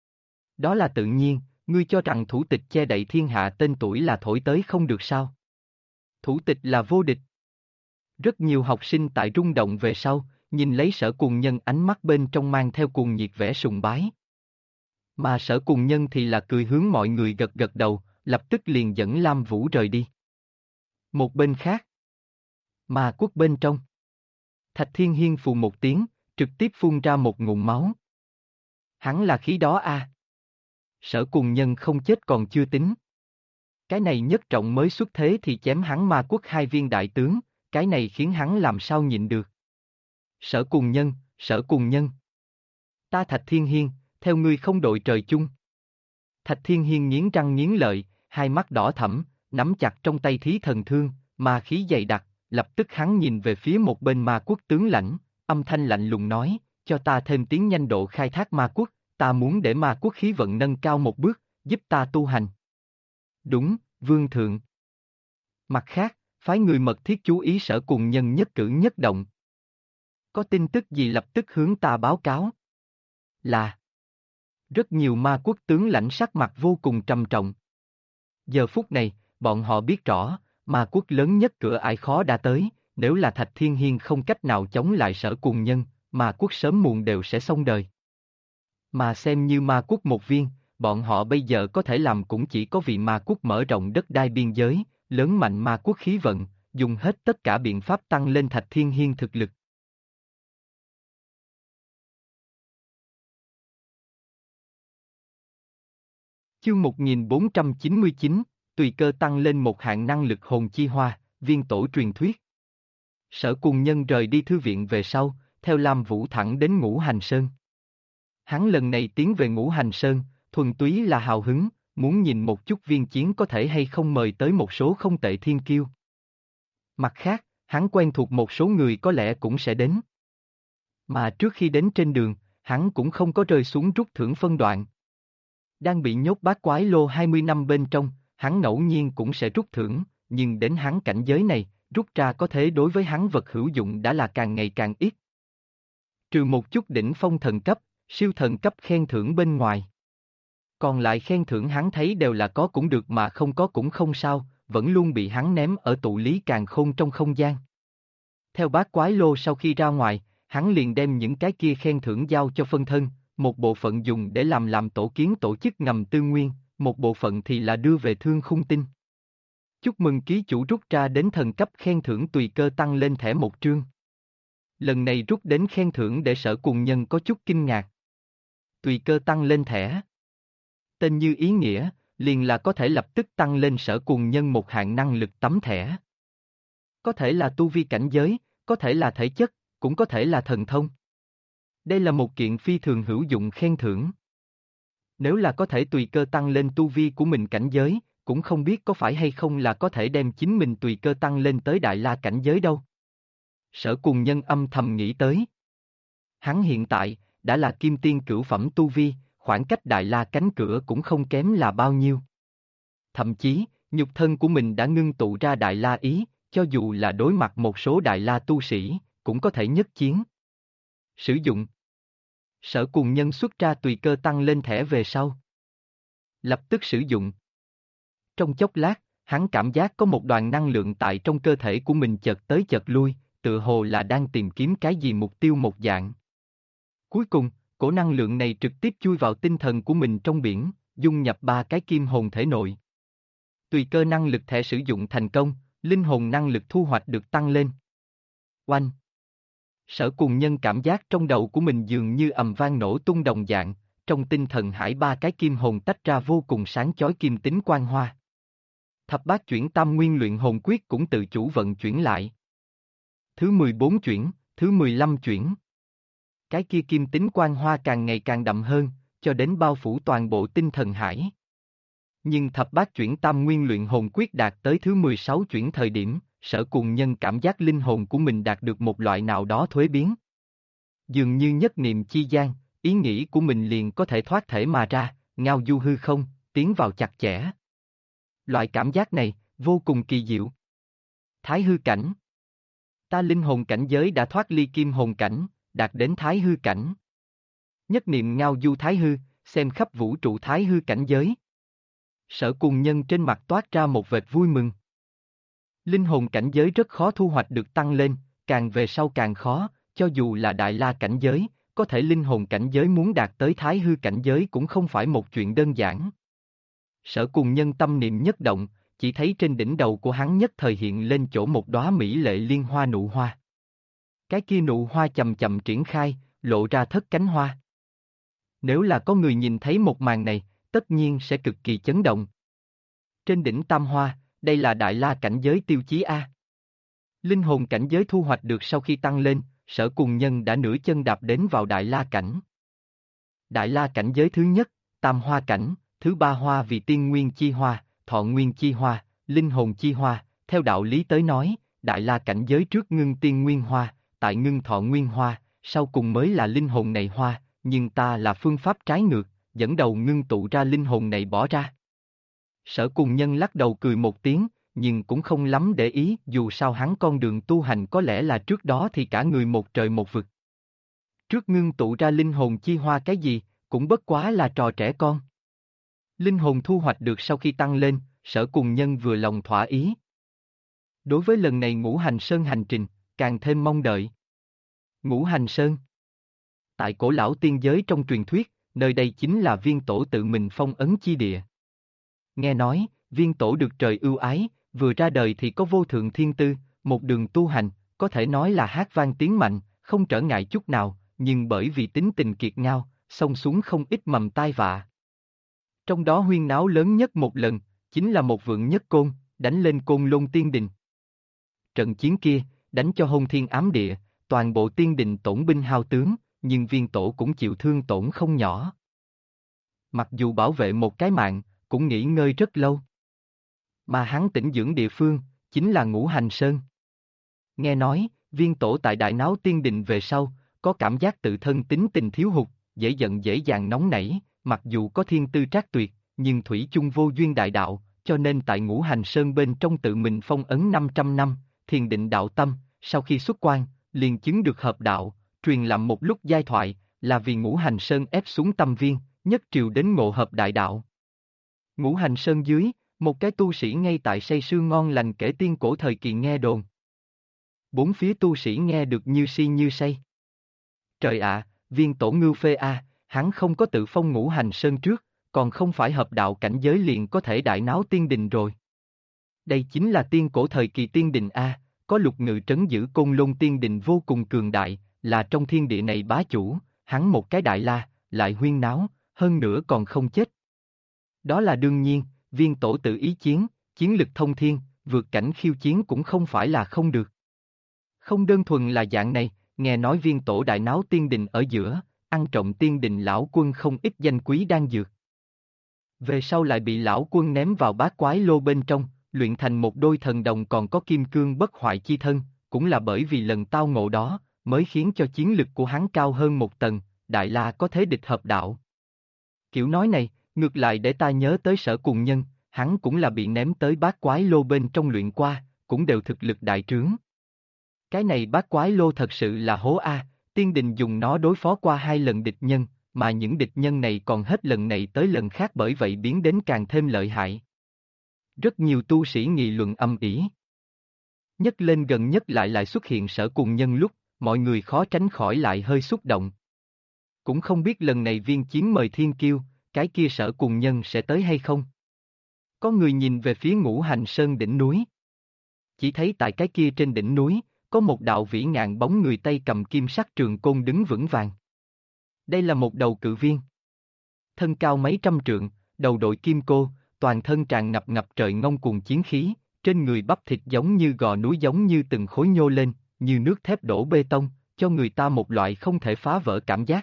Đó là tự nhiên, ngươi cho rằng thủ tịch che đậy thiên hạ tên tuổi là thổi tới không được sao? Thủ tịch là vô địch. Rất nhiều học sinh tại rung động về sau, nhìn lấy Sở Cùng Nhân ánh mắt bên trong mang theo cuồng nhiệt vẻ sùng bái. Mà Sở Cùng Nhân thì là cười hướng mọi người gật gật đầu, lập tức liền dẫn Lam Vũ rời đi. Một bên khác, Ma Quốc bên trong, Thạch Thiên Hiên phù một tiếng, trực tiếp phun ra một ngụm máu. Hắn là khí đó a. Sở Cùng Nhân không chết còn chưa tính. Cái này Nhất Trọng mới xuất thế thì chém hắn Ma Quốc 2 viên đại tướng, cái này khiến hắn làm sao nhịn được. Sở Cùng Nhân. Ta Thạch Thiên Hiên, theo ngươi không đội trời chung. Thạch Thiên Hiên nghiến răng nghiến lợi, hai mắt đỏ thẫm, nắm chặt trong tay thí thần thương, ma khí dày đặc, lập tức hắn nhìn về phía một bên Ma Quốc tướng lãnh, âm thanh lạnh lùng nói, cho ta thêm tiến nhanh độ khai thác Ma Quốc, ta muốn để Ma Quốc khí vận nâng cao một bước, giúp ta tu hành. Đúng, Vương Thượng. Mặt khác, phái người mật thiết chú ý Sở Cùng Nhân nhất cử nhất động. Có tin tức gì lập tức hướng ta báo cáo. Là. Rất nhiều Ma Quốc tướng lãnh sắc mặt vô cùng trầm trọng. Giờ phút này, bọn họ biết rõ, Ma Quốc lớn nhất cửa ải khó đã tới, nếu là Thạch Thiên Hiên không cách nào chống lại Sở Cùng Nhân, Ma Quốc sớm muộn đều sẽ xong đời. Mà xem như Ma Quốc một viên, bọn họ bây giờ có thể làm cũng chỉ có vì Ma Quốc mở rộng đất đai biên giới, lớn mạnh Ma Quốc khí vận, dùng hết tất cả biện pháp tăng lên Thạch Thiên Hiên thực lực. Chương 1499, tùy cơ tăng lên một hạng năng lực hồn chi hoa, viên tổ truyền thuyết. Sở Cùng Nhân rời đi thư viện về sau, theo Lam Vũ thẳng đến Ngũ Hành Sơn. Hắn lần này tiến về Ngũ Hành Sơn, thuần túy là hào hứng, muốn nhìn một chút viên chiến có thể hay không mời tới một số không tệ thiên kiêu. Mặt khác, hắn quen thuộc một số người có lẽ cũng sẽ đến. Mà trước khi đến trên đường, hắn cũng không có rơi xuống rút thưởng phân đoạn. Đang bị nhốt bát quái lô 20 năm bên trong, hắn ngẫu nhiên cũng sẽ rút thưởng, nhưng đến hắn cảnh giới này, rút ra có thể đối với hắn vật hữu dụng đã là càng ngày càng ít. Trừ một chút đỉnh phong thần cấp, siêu thần cấp khen thưởng bên ngoài. Còn lại khen thưởng hắn thấy đều là có cũng được mà không có cũng không sao, vẫn luôn bị hắn ném ở tụ lý càn khôn trong không gian. Theo bát quái lô sau khi ra ngoài, hắn liền đem những cái kia khen thưởng giao cho phân thân, một bộ phận dùng để làm tổ kiến tổ chức ngầm tư nguyên, một bộ phận thì là đưa về Thương Khung Tinh. Chúc mừng ký chủ rút ra đến thần cấp khen thưởng tùy cơ tăng lên thẻ một trương. Lần này rút đến khen thưởng để Sở Cùng Nhân có chút kinh ngạc. Tùy cơ tăng lên thẻ. Tên như ý nghĩa, liền là có thể lập tức tăng lên Sở Cùng Nhân một hạng năng lực tấm thẻ. Có thể là tu vi cảnh giới, có thể là thể chất, cũng có thể là thần thông. Đây là một kiện phi thường hữu dụng khen thưởng. Nếu là có thể tùy cơ tăng lên tu vi của mình cảnh giới, cũng không biết có phải hay không là có thể đem chính mình tùy cơ tăng lên tới Đại La cảnh giới đâu. Sở Cùng Nhân âm thầm nghĩ tới. Hắn hiện tại, đã là kim tiên cửu phẩm tu vi, khoảng cách Đại La cánh cửa cũng không kém là bao nhiêu. Thậm chí, nhục thân của mình đã ngưng tụ ra Đại La ý, cho dù là đối mặt một số Đại La tu sĩ, cũng có thể nhất chiến. Sử dụng. Sở Cùng Nhân xuất ra tùy cơ tăng lên thẻ về sau. Lập tức sử dụng. Trong chốc lát, hắn cảm giác có một đoàn năng lượng tại trong cơ thể của mình chợt tới chợt lui, tựa hồ là đang tìm kiếm cái gì mục tiêu một dạng. Cuối cùng, cổ năng lượng này trực tiếp chui vào tinh thần của mình trong biển, dung nhập 3 cái kim hồn thể nội. Tùy cơ năng lực thẻ sử dụng thành công, linh hồn năng lực thu hoạch được tăng lên. Oanh! Sở Cùng Nhân cảm giác trong đầu của mình dường như ầm vang nổ tung đồng dạng, trong tinh thần hải 3 cái kim hồn tách ra vô cùng sáng chói kim tính quang hoa. Thập bát chuyển tam nguyên luyện hồn quyết cũng tự chủ vận chuyển lại. Thứ 14 chuyển, thứ 15 chuyển. Cái kia kim tính quang hoa càng ngày càng đậm hơn, cho đến bao phủ toàn bộ tinh thần hải. Nhưng thập bát chuyển tam nguyên luyện hồn quyết đạt tới thứ 16 chuyển thời điểm, Sở Cùng Nhân cảm giác linh hồn của mình đạt được một loại nào đó thuế biến. Dường như nhất niệm chi gian, ý nghĩ của mình liền có thể thoát thể mà ra, ngao du hư không, tiến vào chặt chẽ. Loại cảm giác này, vô cùng kỳ diệu. Thái hư cảnh. Ta linh hồn cảnh giới đã thoát ly kim hồn cảnh, đạt đến thái hư cảnh. Nhất niệm ngao du thái hư, xem khắp vũ trụ thái hư cảnh giới. Sở Cùng Nhân trên mặt toát ra một vệt vui mừng. Linh hồn cảnh giới rất khó thu hoạch được tăng lên, càng về sau càng khó, cho dù là Đại La cảnh giới, có thể linh hồn cảnh giới muốn đạt tới thái hư cảnh giới cũng không phải một chuyện đơn giản. Sở Cùng Nhân tâm niệm nhất động, chỉ thấy trên đỉnh đầu của hắn nhất thời hiện lên chỗ một đóa mỹ lệ liên hoa nụ hoa. Cái kia nụ hoa chậm chậm triển khai, lộ ra thất cánh hoa. Nếu là có người nhìn thấy một màn này, tất nhiên sẽ cực kỳ chấn động. Trên đỉnh tam hoa, đây là Đại La cảnh giới tiêu chí A. Linh hồn cảnh giới thu hoạch được sau khi tăng lên, Sở Cùng Nhân đã nửa chân đạp đến vào Đại La cảnh. Đại La cảnh giới thứ nhất, tam hoa cảnh, thứ ba hoa vì tiên nguyên chi hoa, thọ nguyên chi hoa, linh hồn chi hoa, theo đạo lý tới nói, Đại La cảnh giới trước ngưng tiên nguyên hoa, tại ngưng thọ nguyên hoa, sau cùng mới là linh hồn này hoa, nhưng ta là phương pháp trái ngược, dẫn đầu ngưng tụ ra linh hồn này bỏ ra. Sở Cùng Nhân lắc đầu cười một tiếng, nhưng cũng không lắm để ý, dù sao hắn con đường tu hành có lẽ là trước đó thì cả người một trời một vực. Trước ngưng tụ ra linh hồn chi hoa cái gì, cũng bất quá là trò trẻ con. Linh hồn thu hoạch được sau khi tăng lên, Sở Cùng Nhân vừa lòng thỏa ý. Đối với lần này Ngũ Hành Sơn hành trình, càng thêm mong đợi. Ngũ Hành Sơn. Tại cổ lão tiên giới trong truyền thuyết, nơi đây chính là Viên Tổ tự mình phong ấn chi địa. Nghe nói, Viên Tổ được trời ưu ái, vừa ra đời thì có vô thượng thiên tư, một đường tu hành, có thể nói là hát vang tiếng mạnh, không trở ngại chút nào, nhưng bởi vì tính tình kiệt ngao, xông xuống không ít mầm tai vạ. Trong đó huyên náo lớn nhất một lần, chính là một vượng nhất côn, đánh lên Côn Lôn Tiên Đình. Trận chiến kia, đánh cho hôn thiên ám địa, toàn bộ tiên đình tổn binh hao tướng, nhưng Viên Tổ cũng chịu thương tổn không nhỏ. Mặc dù bảo vệ một cái mạng, cũng nghỉ ngơi rất lâu. Mà hắn tĩnh dưỡng địa phương, chính là Ngũ Hành Sơn. Nghe nói, Viên Tổ tại đại náo tiên đình về sau, có cảm giác tự thân tính tình thiếu hụt, dễ giận dễ dàng nóng nảy, mặc dù có thiên tư trác tuyệt, nhưng thủy chung vô duyên đại đạo, cho nên tại Ngũ Hành Sơn bên trong tự mình phong ấn 500 năm, thiền định đạo tâm, sau khi xuất quan, liền chứng được hợp đạo, truyền làm một lúc giai thoại, là vì Ngũ Hành Sơn ép xuống tâm viên, nhất triều đến ngộ hợp đại đạo. Ngũ Hành Sơn dưới, một cái tu sĩ ngay tại say sưa ngon lành kể tiên cổ thời kỳ nghe đồn. Bốn phía tu sĩ nghe được như si như say. Trời ạ, Viên Tổ ngưu phê a, hắn không có tự phong Ngũ Hành Sơn trước, còn không phải hợp đạo cảnh giới liền có thể đại náo tiên đình rồi. Đây chính là tiên cổ thời kỳ tiên đình a, có lục ngự trấn giữ Côn Lôn tiên đình vô cùng cường đại, là trong thiên địa này bá chủ, hắn một cái đại la, lại huyên náo, hơn nữa còn không chết. Đó là đương nhiên, Viên Tổ tự ý chiến, chiến lực thông thiên, vượt cảnh khiêu chiến cũng không phải là không được. Không đơn thuần là dạng này, nghe nói Viên Tổ đại náo tiên đình ở giữa, ăn trộm tiên đình lão quân không ít danh quý đan dược. Về sau lại bị lão quân ném vào bát quái lô bên trong, luyện thành một đôi thần đồng còn có kim cương bất hoại chi thân, cũng là bởi vì lần tao ngộ đó, mới khiến cho chiến lực của hắn cao hơn một tầng, Đại La có thế địch hợp đạo. Kiểu nói này, ngược lại để ta nhớ tới Sở Cùng Nhân, hắn cũng là bị ném tới bát quái lô bên trong luyện qua, cũng đều thực lực đại trướng. Cái này bát quái lô thật sự là hố a, tiên đình dùng nó đối phó qua 2 lần địch nhân, mà những địch nhân này còn hết lần này tới lần khác bởi vậy biến đến càng thêm lợi hại. Rất nhiều tu sĩ nghị luận âm ỉ. Nhất lên gần nhất lại xuất hiện Sở Cùng Nhân lúc, mọi người khó tránh khỏi lại hơi xúc động. Cũng không biết lần này Viên Chiến mời Thiên Kiêu, cái kia Sở Cùng Nhân sẽ tới hay không? Có người nhìn về phía Ngũ Hành Sơn đỉnh núi. Chỉ thấy tại cái kia trên đỉnh núi, có một đạo vĩ ngạn bóng người tay cầm kim sắc trường côn đứng vững vàng. Đây là một đầu cự viên. Thân cao mấy trăm trượng, đầu đội kim cô, toàn thân tràn ngập trời ngông cuồng chiến khí, trên người bắp thịt giống như gò núi giống như từng khối nhô lên, như nước thép đổ bê tông, cho người ta một loại không thể phá vỡ cảm giác.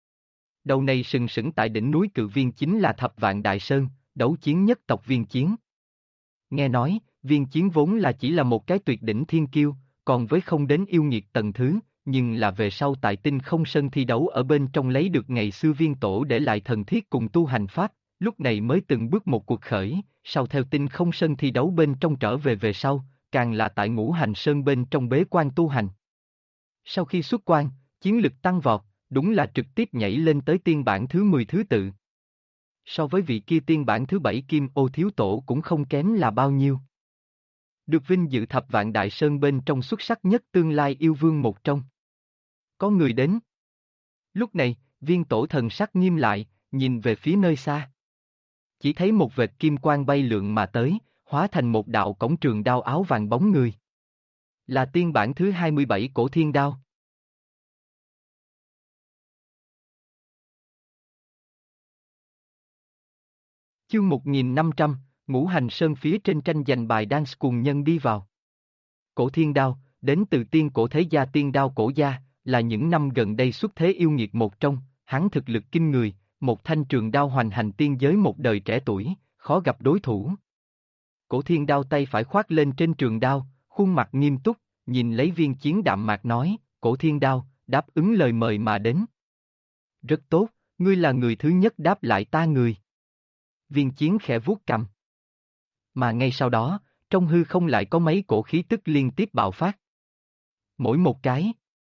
Đầu này sừng sững tại đỉnh núi cự viên chính là Thập Vạn Đại Sơn, đấu chiến nhất tộc Viên Chiến. Nghe nói, Viên Chiến vốn là chỉ là một cái tuyệt đỉnh thiên kiêu, còn với không đến yêu nghiệt tầng thứ, nhưng là về sau tại Tinh Không Sơn thi đấu ở bên trong lấy được ngày xưa Viên Tổ để lại thần thiết cùng tu hành pháp, lúc này mới từng bước một cuộc khởi, sau theo Tinh Không Sơn thi đấu bên trong trở về sau, càng là tại Ngũ Hành Sơn bên trong bế quan tu hành. Sau khi xuất quan, chiến lực tăng vọt, đúng là trực tiếp nhảy lên tới tiên bản thứ 10 thứ tự. So với vị kia tiên bản thứ 7 Kim Ô Thiếu Tổ cũng không kém là bao nhiêu. Được vinh dự thập vạn đại sơn bên trong xuất sắc nhất tương lai yêu vương một trong. Có người đến. Lúc này, viên tổ thần sắc nghiêm lại, nhìn về phía nơi xa. Chỉ thấy một vệt kim quang bay lượn mà tới, hóa thành một đạo cổng trường đao áo vàng bóng người. Là tiên bản thứ 27 Cổ Thiên Đao. Chương 1500, Ngũ Hành Sơn phía trên tranh giành bài dance cùng nhân đi vào. Cổ Thiên Đao, đến từ tiên cổ thế gia tiên đao cổ gia, là những năm gần đây xuất thế yêu nghiệt một trong, hắn thực lực kinh người, một thanh trường đao hoành hành tiên giới một đời trẻ tuổi, khó gặp đối thủ. Cổ Thiên Đao tay phải khoác lên trên trường đao, khuôn mặt nghiêm túc, nhìn lấy Viên Chiến đạm mạc nói, Cổ Thiên Đao, đáp ứng lời mời mà đến. Rất tốt, ngươi là người thứ nhất đáp lại ta người. Viên Chiến khẽ vuốt cằm. Mà ngay sau đó, trong hư không lại có mấy cổ khí tức liên tiếp bạo phát. Mỗi một cái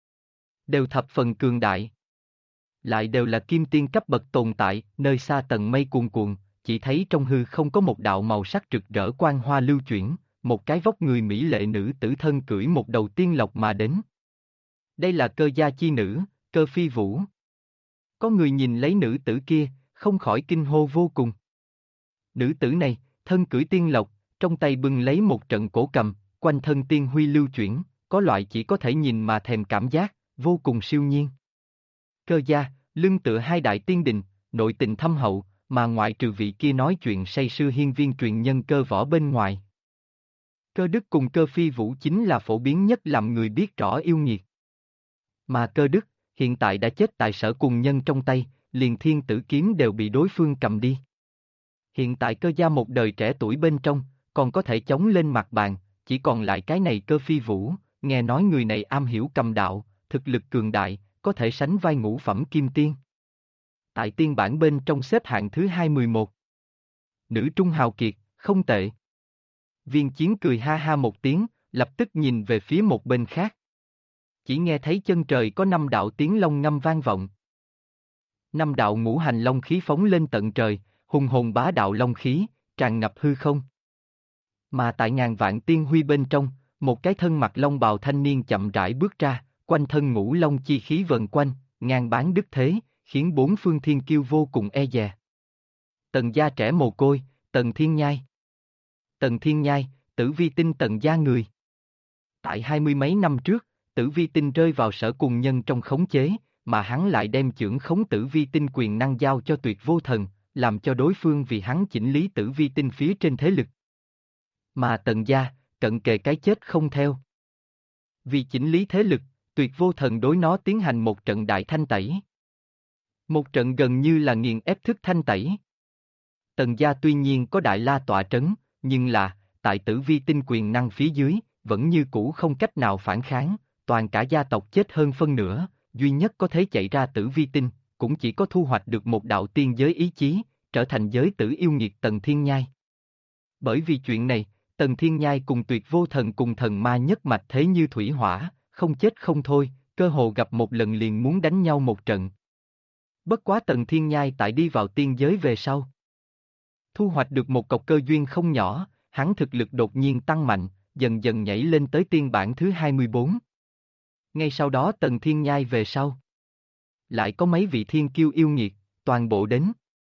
đều thập phần cường đại. Lại đều là kim tiên cấp bậc tồn tại, nơi xa tầng mây cuồn cuộn, chỉ thấy trong hư không có một đạo màu sắc rực rỡ quang hoa lưu chuyển, một cái vóc người mỹ lệ nữ tử thân cưỡi một đầu tiên lộc mà đến. Đây là Cơ gia chi nữ, Cơ Phi Vũ. Có người nhìn lấy nữ tử kia, không khỏi kinh hô vô cùng. Nữ tử này, thân cưỡi tiên lộc, trong tay bưng lấy một trận cổ cầm, quanh thân tiên huy lưu chuyển, có loại chỉ có thể nhìn mà thèm cảm giác, vô cùng siêu nhiên. Cơ gia, lưng tựa hai đại tiên đình, nội tình thâm hậu, mà ngoại trừ vị kia nói chuyện say sưa hiên viên truyền nhân Cơ Võ bên ngoài. Cơ Đức cùng Cơ Phi Vũ chính là phổ biến nhất làm người biết rõ yêu nghiệt. Mà Cơ Đức, hiện tại đã chết tại Sở Cùng Nhân trong tay, liền thiên tử kiếm đều bị đối phương cầm đi. Hiện tại Cơ gia một đời trẻ tuổi bên trong, còn có thể chống lên mặt bàn, chỉ còn lại cái này Cơ Phi Vũ, nghe nói người này am hiểu cầm đạo, thực lực cường đại, có thể sánh vai ngũ phẩm kim tiên. Tại tiên bản bên trong xếp hạng thứ 21. Nữ trung hào kiệt, không tệ. Viên Chiến cười ha ha một tiếng, lập tức nhìn về phía một bên khác. Chỉ nghe thấy chân trời có 5 đạo tiếng long ngâm vang vọng. 5 đạo ngũ hành long khí phóng lên tận trời, hùng hồn bá đạo long khí, tràn ngập hư không. Mà tại ngàn vạn tiên huy bên trong, một cái thân mặc long bào thanh niên chậm rãi bước ra, quanh thân ngũ long chi khí vần quanh, ngang bán đức thế, khiến bốn phương thiên kiêu vô cùng e dè. Tần gia trẻ mồ côi, Tần Thiên Nhai. Tần Thiên Nhai, Tử Vi Tinh Tần gia người. Tại 20 mấy năm trước, Tử Vi Tinh rơi vào Sở Cùng Nhân trong khống chế, mà hắn lại đem chưởng khống Tử Vi Tinh quyền năng giao cho Tuyệt Vô Thần, làm cho đối phương vì hắn chỉnh lý Tử Vi Tinh phía trên thế lực. Mà Tần gia, cận kề cái chết không theo. Vì chỉnh lý thế lực, Tuyệt Vô Thần đối nó tiến hành một trận đại thanh tẩy. Một trận gần như là nghiền ép thức thanh tẩy. Tần gia tuy nhiên có Đại La tọa trấn, nhưng là, tại Tử Vi Tinh quyền năng phía dưới, vẫn như cũ không cách nào phản kháng, toàn cả gia tộc chết hơn phân nửa, duy nhất có thể chạy ra Tử Vi Tinh, cũng chỉ có thu hoạch được một đạo tiên giới ý chí, trở thành giới tử yêu nghiệt Tần Thiên Nhai. Bởi vì chuyện này, Tần Thiên Nhai cùng Tuyệt Vô Thần cùng thần ma nhất mạch thế như thủy hỏa, không chết không thôi, cơ hồ gặp một lần liền muốn đánh nhau một trận. Bất quá Tần Thiên Nhai tại đi vào tiên giới về sau, thu hoạch được một cọc cơ duyên không nhỏ, hắn thực lực đột nhiên tăng mạnh, dần dần nhảy lên tới tiên bản thứ 24. Ngay sau đó Tần Thiên Nhai về sau, lại có mấy vị thiên kiêu yêu nghiệt, toàn bộ đến.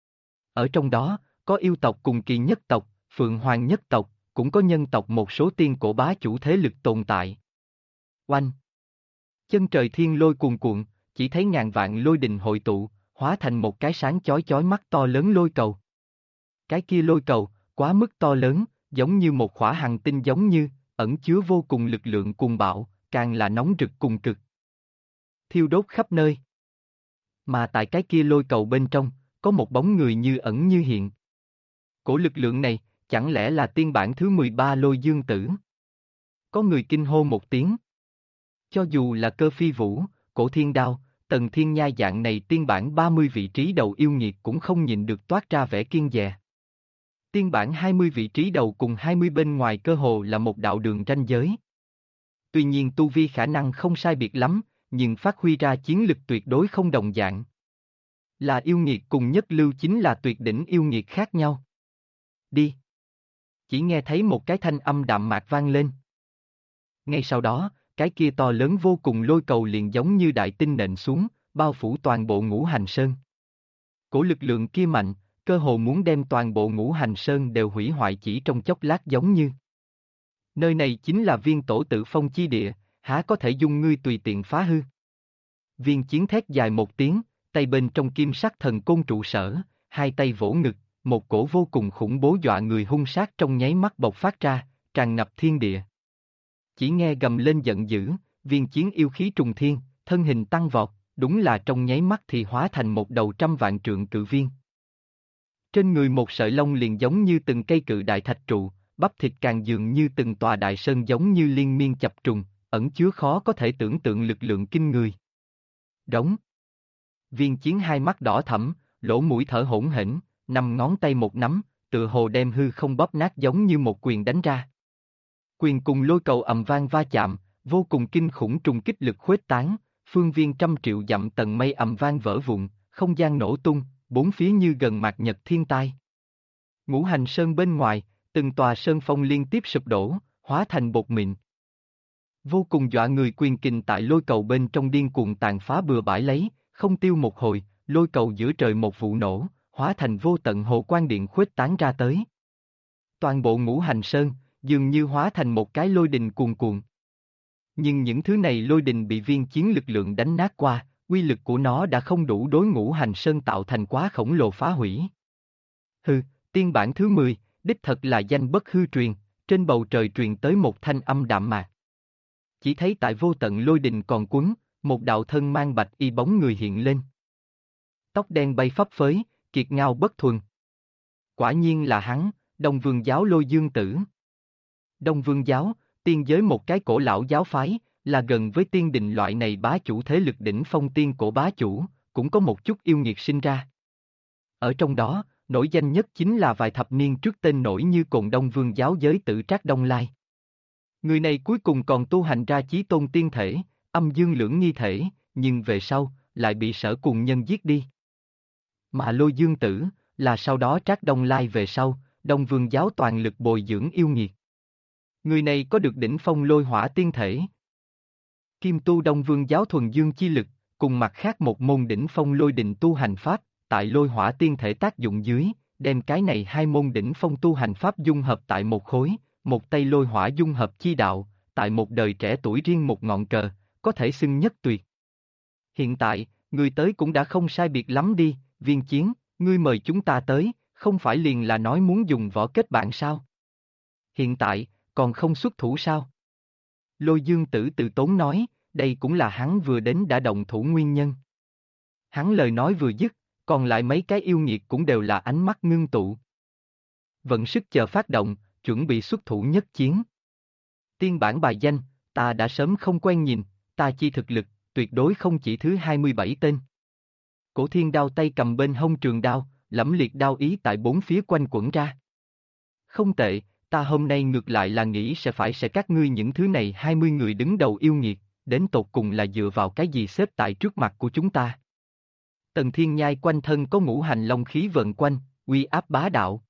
Ở trong đó, có yêu tộc cùng Kỳ nhất tộc, Phượng Hoàng nhất tộc, cũng có nhân tộc một số tiên cổ bá chủ thế lực tồn tại. Oanh! Chân trời thiên lôi cuồn cuộn, chỉ thấy ngàn vạn lôi đình hội tụ, hóa thành một cái sáng chói chói mắt to lớn lôi cầu. Cái kia lôi cầu, quá mức to lớn, giống như một khỏa hành tinh giống như, ẩn chứa vô cùng lực lượng cuồng bạo, càng là nóng rực cùng cực. Thiêu đốt khắp nơi. Mà tại cái kia lôi cầu bên trong, có một bóng người như ẩn như hiện. Cổ lực lượng này, chẳng lẽ là tiên bản thứ 13 Lôi Dương Tử? Có người kinh hô một tiếng. Cho dù là Cơ Phi Vũ, Cổ Thiên Đao, Tần Thiên Nhai dạng này tiên bản 30 vị trí đầu yêu nghiệt cũng không nhìn được toát ra vẻ kiêng dè. Tiên bản 20 vị trí đầu cùng 20 bên ngoài cơ hồ là một đạo đường ranh giới. Tuy nhiên tu vi khả năng không sai biệt lắm, nhưng phát huy ra chiến lực tuyệt đối không đồng dạng. Là yêu nghiệt cùng nhất lưu chính là tuyệt đỉnh yêu nghiệt khác nhau. Đi. Chỉ nghe thấy một cái thanh âm đạm mạc vang lên. Ngay sau đó, cái kia to lớn vô cùng lôi cầu liền giống như đại tinh nện xuống, bao phủ toàn bộ Ngũ Hành Sơn. Cổ lực lượng kia mạnh, cơ hồ muốn đem toàn bộ Ngũ Hành Sơn đều hủy hoại chỉ trong chốc lát giống như. Nơi này chính là viên tổ tự phong chi địa, há có thể dung ngươi tùy tiện phá hư. Viên chiến thét dài một tiếng, tay bên trong kim sắc thần côn trụ sở, hai tay vỗ ngực, một cổ vô cùng khủng bố dọa người hung sát trong nháy mắt bộc phát ra, tràn ngập thiên địa. Chỉ nghe gầm lên giận dữ, viên chiến yêu khí trùng thiên, thân hình tăng vọt, đúng là trong nháy mắt thì hóa thành một đầu 100 vạn trượng cự viên. Trên người một sợi lông liền giống như từng cây cự đại thạch trụ, bắp thịt càng dường như từng tòa đại sơn giống như liên miên chập trùng, ẩn chứa khó có thể tưởng tượng lực lượng kinh người. Rống. Viên chiến hai mắt đỏ thẫm, lỗ mũi thở hổn hển, 5 ngón tay một nắm, tựa hồ đem hư không bóp nát giống như một quyền đánh ra. Quyền cùng lôi cầu ầm vang va chạm, vô cùng kinh khủng trùng kích lực khuếch tán, phương viên 100 triệu dặm tầng mây ầm vang vỡ vụn, không gian nổ tung, bốn phía như gần mạt nhật thiên tai. Ngũ Hành Sơn bên ngoài, từng tòa sơn phong liên tiếp sụp đổ, hóa thành bột mịn. Vô cùng dọa người quyền kình tại lôi cầu bên trong điên cuồng tàn phá bừa bãi lấy, không tiêu một hồi, lôi cầu giữa trời một vụ nổ, hóa thành vô tận hồ quang điện khuếch tán ra tới. Toàn bộ Ngũ Hành Sơn, dường như hóa thành một cái lôi đình cuồn cuộn. Nhưng những thứ này lôi đình bị viên chiến lực lượng đánh nát qua, uy lực của nó đã không đủ đối Ngũ Hành Sơn tạo thành quá khổng lồ phá hủy. Hừ, tiên bản thứ 10, đích thật là danh bất hư truyền, trên bầu trời truyền tới một thanh âm đạm mạc. Chỉ thấy tại vô tận lôi đình còn quấn, một đạo thân mang bạch y bóng người hiện lên. Tóc đen bay phấp phới, kiệt ngao bất thuần. Quả nhiên là hắn, Đông Vương giáo Lôi Dương Tử. Đông Vương giáo, tiên giới một cái cổ lão giáo phái, là gần với tiên đình loại này bá chủ thế lực đỉnh phong tiên cổ bá chủ, cũng có một chút yêu nghiệt sinh ra. Ở trong đó, nổi danh nhất chính là vài thập niên trước tên nổi như cồn Đông Vương giáo giới tử Trác Đông Lai. Người này cuối cùng còn tu hành ra chí tôn tiên thể, âm dương lưỡng nghi thể, nhưng về sau, lại bị Sở Cùng Nhân giết đi. Mà Lôi Dương Tử, là sau đó Trác Đông Lai về sau, Đông Vương giáo toàn lực bồi dưỡng yêu nghiệt. Người này có được đỉnh phong lôi hỏa tiên thể. Kim tu Đông Vương giáo thuần dương chi lực, cùng mặt khác một môn đỉnh phong lôi định tu hành pháp, tại lôi hỏa tiên thể tác dụng dưới, đem cái này hai môn đỉnh phong tu hành pháp dung hợp tại một khối, một tay lôi hỏa dung hợp chi đạo, tại một đời trẻ tuổi riêng một ngọn cờ, có thể xưng nhất tuyệt. Hiện tại, người tới cũng đã không sai biệt lắm đi, Viên Chiến, ngươi mời chúng ta tới, không phải liền là nói muốn dùng võ kết bạn sao? Hiện tại, còn không xuất thủ sao? Lôi Dương Tử tự tốn nói, đây cũng là hắn vừa đến đã động thủ nguyên nhân. Hắn lời nói vừa dứt, còn lại mấy cái yêu nghiệt cũng đều là ánh mắt ngưng tụ. Vận sức chờ phát động, chuẩn bị xuất thủ nhất chiến. Tiên bản bài danh, ta đã sớm không quen nhìn, ta chi thực lực, tuyệt đối không chỉ thứ 27 tên. Cổ Thiên Đao tay cầm bên hông trường đao, lẫm liệt đao ý tại bốn phía quanh quẩn ra. Không tệ, ta hôm nay ngược lại là nghĩ sẽ các ngươi những thứ này 20 người đứng đầu yêu nghiệt, đến tột cùng là dựa vào cái gì xếp tại trước mặt của chúng ta. Tần Thiên Nhai quanh thân có ngũ hành long khí vận quanh, uy áp bá đạo.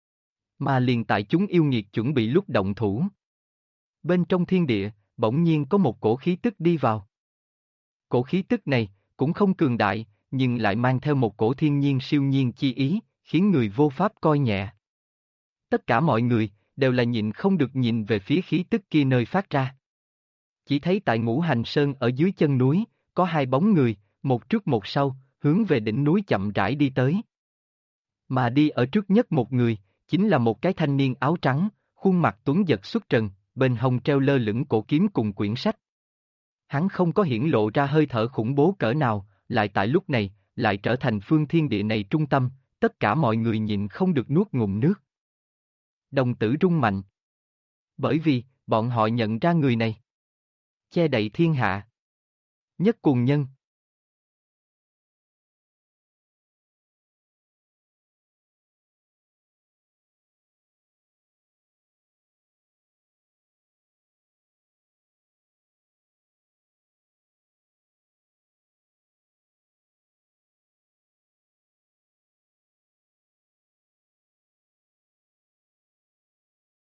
Mà liền tại chúng yêu nghiệt chuẩn bị lúc động thủ. Bên trong thiên địa, bỗng nhiên có một cổ khí tức đi vào. Cổ khí tức này, cũng không cường đại, nhưng lại mang theo một cổ thiên nhiên siêu nhiên chi ý, khiến người vô pháp coi nhẹ. Tất cả mọi người, đều là nhịn không được nhìn về phía khí tức kia nơi phát ra. Chỉ thấy tại Ngũ Hành Sơn ở dưới chân núi, có hai bóng người, một trước một sau, hướng về đỉnh núi chậm rãi đi tới. Mà đi ở trước nhất một người, chính là một cái thanh niên áo trắng, khuôn mặt tuấn giật xuất trần, bên hông treo lơ lửng cổ kiếm cùng quyển sách. Hắn không có hiển lộ ra hơi thở khủng bố cỡ nào, lại tại lúc này, lại trở thành phương thiên địa này trung tâm, tất cả mọi người nhịn không được nuốt ngụm nước. Đồng tử rung mạnh. Bởi vì, bọn họ nhận ra người này. Che đậy thiên hạ. Nhất cuồng nhân.